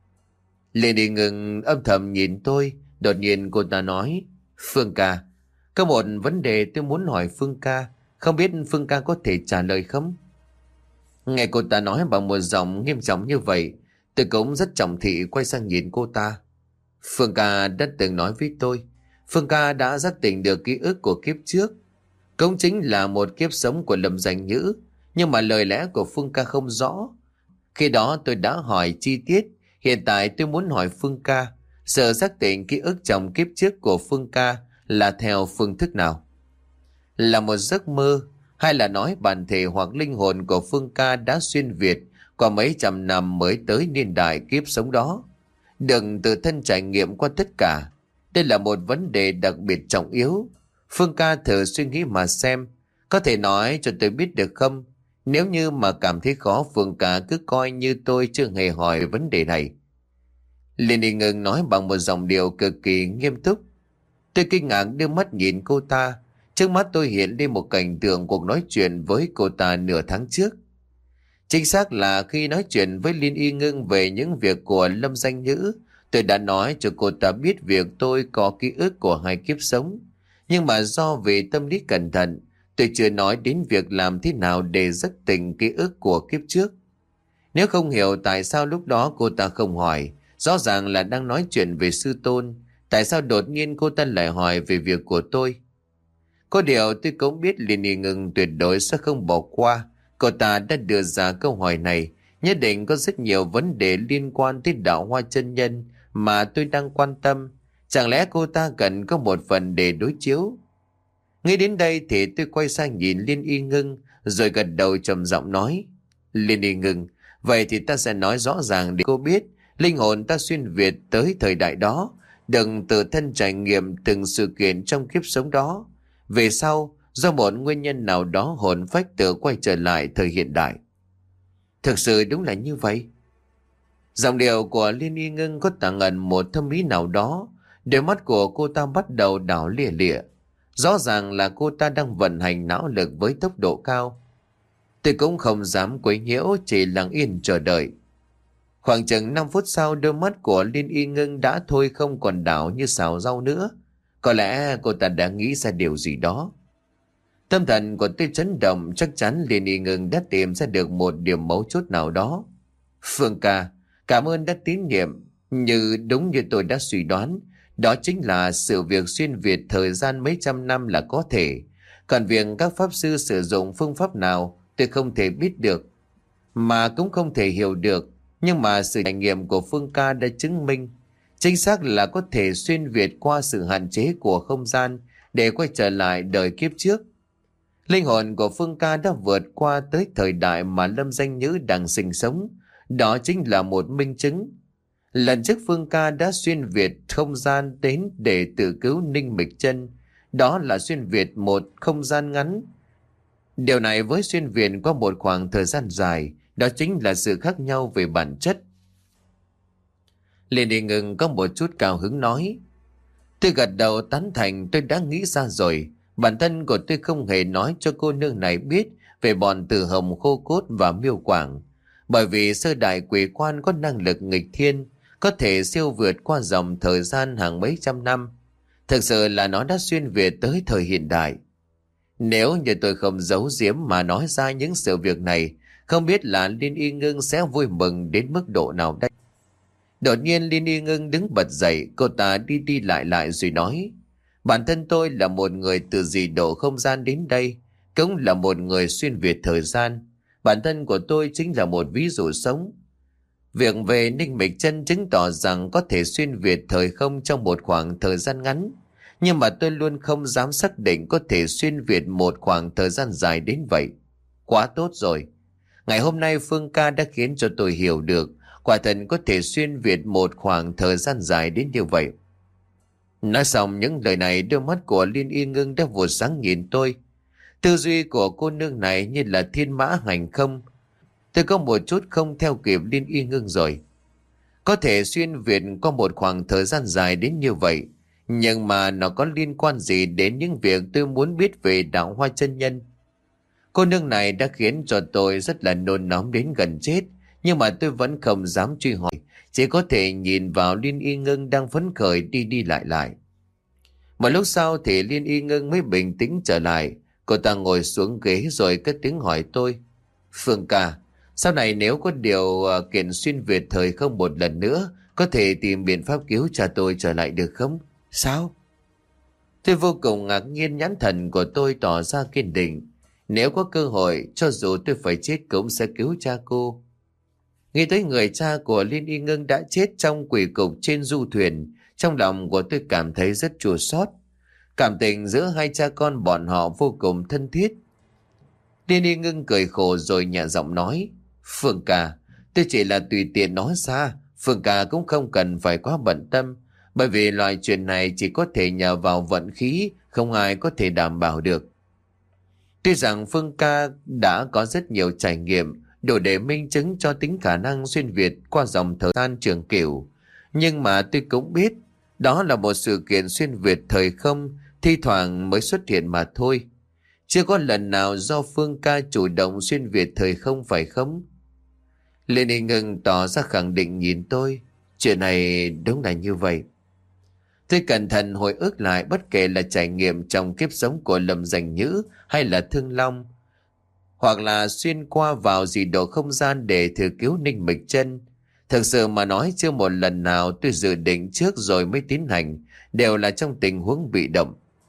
Lê Đi Ngừng âm thầm nhìn tôi, đột nhiên cô ta nói, Phương ca, có một vấn đề tôi muốn hỏi Phương ca, không biết Phương ca có thể trả lời không? Nghe cô ta nói bằng một giọng nghiêm trọng như vậy, tôi cũng rất trọng thị quay sang nhìn cô ta. Phương ca đã từng nói với tôi, Phương ca đã giác tỉnh được ký ức của kiếp trước, cũng chính là một kiếp sống của Lâm Danh Nhữ, nhưng mà lời lẽ của Phương ca không rõ. Khi đó tôi đã hỏi chi tiết, hiện tại tôi muốn hỏi Phương ca, sự xác định ký ức trong kiếp trước của Phương ca là theo phương thức nào? Là một giấc mơ, hay là nói bản thể hoặc linh hồn của Phương ca đã xuyên việt qua mấy trăm năm mới tới niên đại kiếp sống đó? Đừng tự thân trải nghiệm qua tất cả. Đây là một vấn đề đặc biệt trọng yếu. Phương ca thử suy nghĩ mà xem, có thể nói cho tôi biết được không? Nếu như mà cảm thấy khó, Phương ca cứ coi như tôi chưa hề hỏi về vấn đề này. Liên Đi Ngừng nói bằng một giọng điệu cực kỳ nghiêm túc. Tôi kinh ngạc đưa mắt nhìn cô ta. Trước mắt tôi hiện lên một cảnh tượng cuộc nói chuyện với cô ta nửa tháng trước. Chính xác là khi nói chuyện với Liên Y Ngưng về những việc của Lâm Danh Nhữ, tôi đã nói cho cô ta biết việc tôi có ký ức của hai kiếp sống. Nhưng mà do vì tâm lý cẩn thận, tôi chưa nói đến việc làm thế nào để giác tỉnh ký ức của kiếp trước. Nếu không hiểu tại sao lúc đó cô ta không hỏi, rõ ràng là đang nói chuyện về sư tôn, tại sao đột nhiên cô ta lại hỏi về việc của tôi? Có điều tôi cũng biết Liên Y Ngưng tuyệt đối sẽ không bỏ qua. Cô ta đã đưa ra câu hỏi này, nhất định có rất nhiều vấn đề liên quan tới đạo Hoa chân nhân mà tôi đang quan tâm. Chẳng lẽ cô ta cần có một phần để đối chiếu? Nghĩ đến đây thì tôi quay sang nhìn Liên Y Ngưng, rồi gật đầu trầm giọng nói: Liên Y Ngưng, vậy thì ta sẽ nói rõ ràng để cô biết, linh hồn ta xuyên Việt tới thời đại đó, đừng tự thân trải nghiệm từng sự kiện trong kiếp sống đó. Về sau, do một nguyên nhân nào đó hồn phách tự quay trở lại thời hiện đại. Thực sự đúng là như vậy. Giọng điệu của Liên Y Ngưng có tàng ẩn một thâm ý nào đó. Đôi mắt của cô ta bắt đầu đảo lìa lịa. Rõ ràng là cô ta đang vận hành não lực với tốc độ cao. Tôi cũng không dám quấy nhiễu, chỉ lặng yên chờ đợi. Khoảng chừng năm phút sau, đôi mắt của Liên Y Ngưng đã thôi không còn đảo như xào rau nữa. Có lẽ cô ta đã nghĩ ra điều gì đó. Tâm thần của tôi chấn động, chắc chắn Liên Y Ngưng đã tìm ra được một điểm mấu chốt nào đó. Phương ca, cảm ơn đã tín nhiệm. Như đúng như tôi đã suy đoán, đó chính là sự việc xuyên Việt thời gian mấy trăm năm là có thể. Còn việc các pháp sư sử dụng phương pháp nào tôi không thể biết được, mà cũng không thể hiểu được. Nhưng mà sự trải nghiệm của Phương ca đã chứng minh chính xác là có thể xuyên Việt qua sự hạn chế của không gian để quay trở lại đời kiếp trước. Linh hồn của Phương ca đã vượt qua tới thời đại mà Lâm Danh Nhữ đang sinh sống. Đó chính là một minh chứng. Lần trước Phương ca đã xuyên Việt không gian đến để tự cứu Ninh Mịch Chân. Đó là xuyên Việt một không gian ngắn. Điều này với xuyên Việt qua một khoảng thời gian dài, đó chính là sự khác nhau về bản chất. Liên Y Ngưng có một chút cao hứng nói: Tôi gật đầu tán thành. Tôi đã nghĩ ra rồi. Bản thân của tôi không hề nói cho cô nương này biết về bọn Từ Hồng, Khô Cốt và Miêu Quảng. Bởi vì sơ đại quỷ quan có năng lực nghịch thiên, có thể siêu vượt qua dòng thời gian hàng mấy trăm năm. Thực sự là nó đã xuyên Việt tới thời hiện đại. Nếu như tôi không giấu giếm mà nói ra những sự việc này, không biết là Liên Y Ngưng sẽ vui mừng đến mức độ nào đây. Đột nhiên Liên Y Ngưng đứng bật dậy, cô ta đi đi lại lại rồi nói: Bản thân tôi là một người từ dị độ không gian đến đây, cũng là một người xuyên Việt thời gian. Bản thân của tôi chính là một ví dụ sống. Việc về Ninh Mịch Chân chứng tỏ rằng có thể xuyên Việt thời không trong một khoảng thời gian ngắn. Nhưng mà tôi luôn không dám xác định có thể xuyên Việt một khoảng thời gian dài đến vậy. Quá tốt rồi. Ngày hôm nay Phương ca đã khiến cho tôi hiểu được quả thật có thể xuyên Việt một khoảng thời gian dài đến như vậy. Nói xong những lời này, đôi mắt của Liên Y Ngưng đã vụt sáng nhìn tôi. Tư duy của cô nương này như là thiên mã hành không. Tôi có một chút không theo kịp Liên Y Ngưng rồi. Có thể xuyên Việt qua một khoảng thời gian dài đến như vậy, nhưng mà nó có liên quan gì đến những việc tôi muốn biết về đạo Hoa chân nhân? Cô nương này đã khiến cho tôi rất là nôn nóng đến gần chết, nhưng mà tôi vẫn không dám truy hỏi, chỉ có thể nhìn vào Liên Y Ngưng đang phấn khởi đi đi lại lại. Một lúc sau thì Liên Y Ngưng mới bình tĩnh trở lại. Cô ta ngồi xuống ghế rồi cất tiếng hỏi tôi: Phương ca, sau này nếu có điều uh, kiện xuyên Việt thời không một lần nữa, có thể tìm biện pháp cứu cha tôi trở lại được không? Sao? Tôi vô cùng ngạc nhiên, nhãn thần của tôi tỏ ra kiên định. Nếu có cơ hội, cho dù tôi phải chết cũng sẽ cứu cha cô. Nghĩ tới người cha của Liên Y Ngưng đã chết trong quỷ cục trên du thuyền, trong lòng của tôi cảm thấy rất chua xót. Cảm tình giữa hai cha con bọn họ vô cùng thân thiết. Liên Y Ngưng cười khổ rồi nhẹ giọng nói: Phương ca, tôi chỉ là tùy tiện nói ra. Phương ca cũng không cần phải quá bận tâm, bởi vì loại chuyện này chỉ có thể nhờ vào vận khí, không ai có thể đảm bảo được. Tuy rằng Phương ca đã có rất nhiều trải nghiệm đủ để minh chứng cho tính khả năng xuyên Việt qua dòng thời gian trường cửu, nhưng mà tôi cũng biết đó là một sự kiện xuyên Việt thời không thi thoảng mới xuất hiện mà thôi. Chưa có lần nào do Phương ca chủ động xuyên Việt thời không, phải không? Liên Y Ngưng tỏ ra khẳng định nhìn tôi: Chuyện này đúng là như vậy. Tôi cẩn thận hồi ức lại, bất kể là trải nghiệm trong kiếp sống của Lâm Danh Nhữ hay là Thương Long, hoặc là xuyên qua vào dị độ không gian để thử cứu Ninh Mịch Chân. Thực sự mà nói, chưa một lần nào tôi dự định trước rồi mới tiến hành, đều là trong tình huống bị động.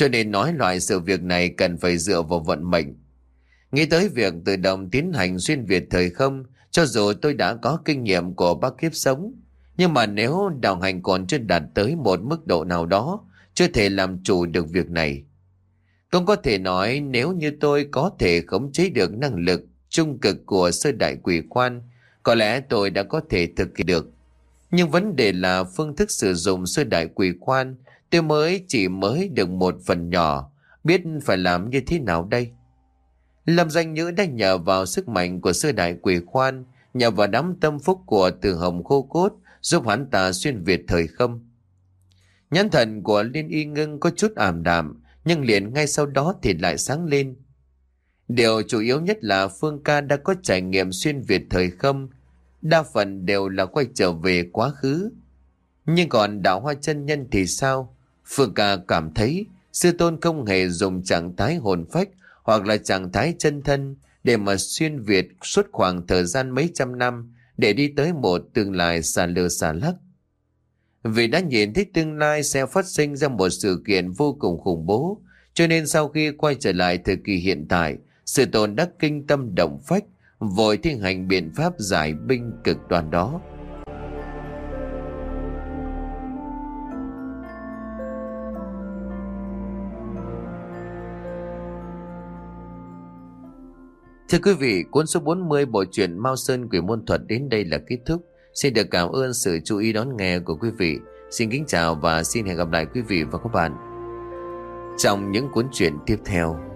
Cho nên nói loại sự việc này cần phải dựa vào vận mệnh. Nghĩ tới việc tự động tiến hành xuyên Việt thời không, cho dù tôi đã có kinh nghiệm của bác kiếp sống, nhưng mà nếu đạo hành còn chưa đạt tới một mức độ nào đó, chưa thể làm chủ được việc này. Cũng có thể nói nếu như tôi có thể khống chế được năng lực trung cực của sơ đại quỷ quan, có lẽ tôi đã có thể thực hiện được. Nhưng vấn đề là phương thức sử dụng sơ đại quỷ quan, tôi mới chỉ mới được một phần nhỏ, biết phải làm như thế nào đây. Lâm Danh Nhữ đã nhờ vào sức mạnh của sơ đại quỷ quan, nhờ vào đám tâm phúc của Từ Hồng Khô Cốt, giúp hắn ta xuyên Việt thời không. Nhãn thần của Liên Y Ngưng có chút ảm đạm, nhưng liền ngay sau đó thì lại sáng lên. Điều chủ yếu nhất là Phương ca đã có trải nghiệm xuyên Việt thời không, đa phần đều là quay trở về quá khứ. Nhưng còn đạo Hoa chân nhân thì sao? Phương ca cảm thấy sư tôn không hề dùng trạng thái hồn phách hoặc là trạng thái chân thân để mà xuyên Việt suốt khoảng thời gian mấy trăm năm để đi tới một tương lai xa lơ xa lắc. Vì đã nhìn thấy tương lai sẽ phát sinh ra một sự kiện vô cùng khủng bố, cho nên sau khi quay trở lại thời kỳ hiện tại, sư tôn đã kinh tâm động phách, vội thi hành biện pháp giải binh cực đoan đó. Thưa quý vị, cuốn số bốn mươi bộ truyện Mao Sơn Quỷ Môn Thuật đến đây là kết thúc. Xin được cảm ơn sự chú ý đón nghe của quý vị. Xin kính chào và xin hẹn gặp lại quý vị và các bạn trong những cuốn truyện tiếp theo.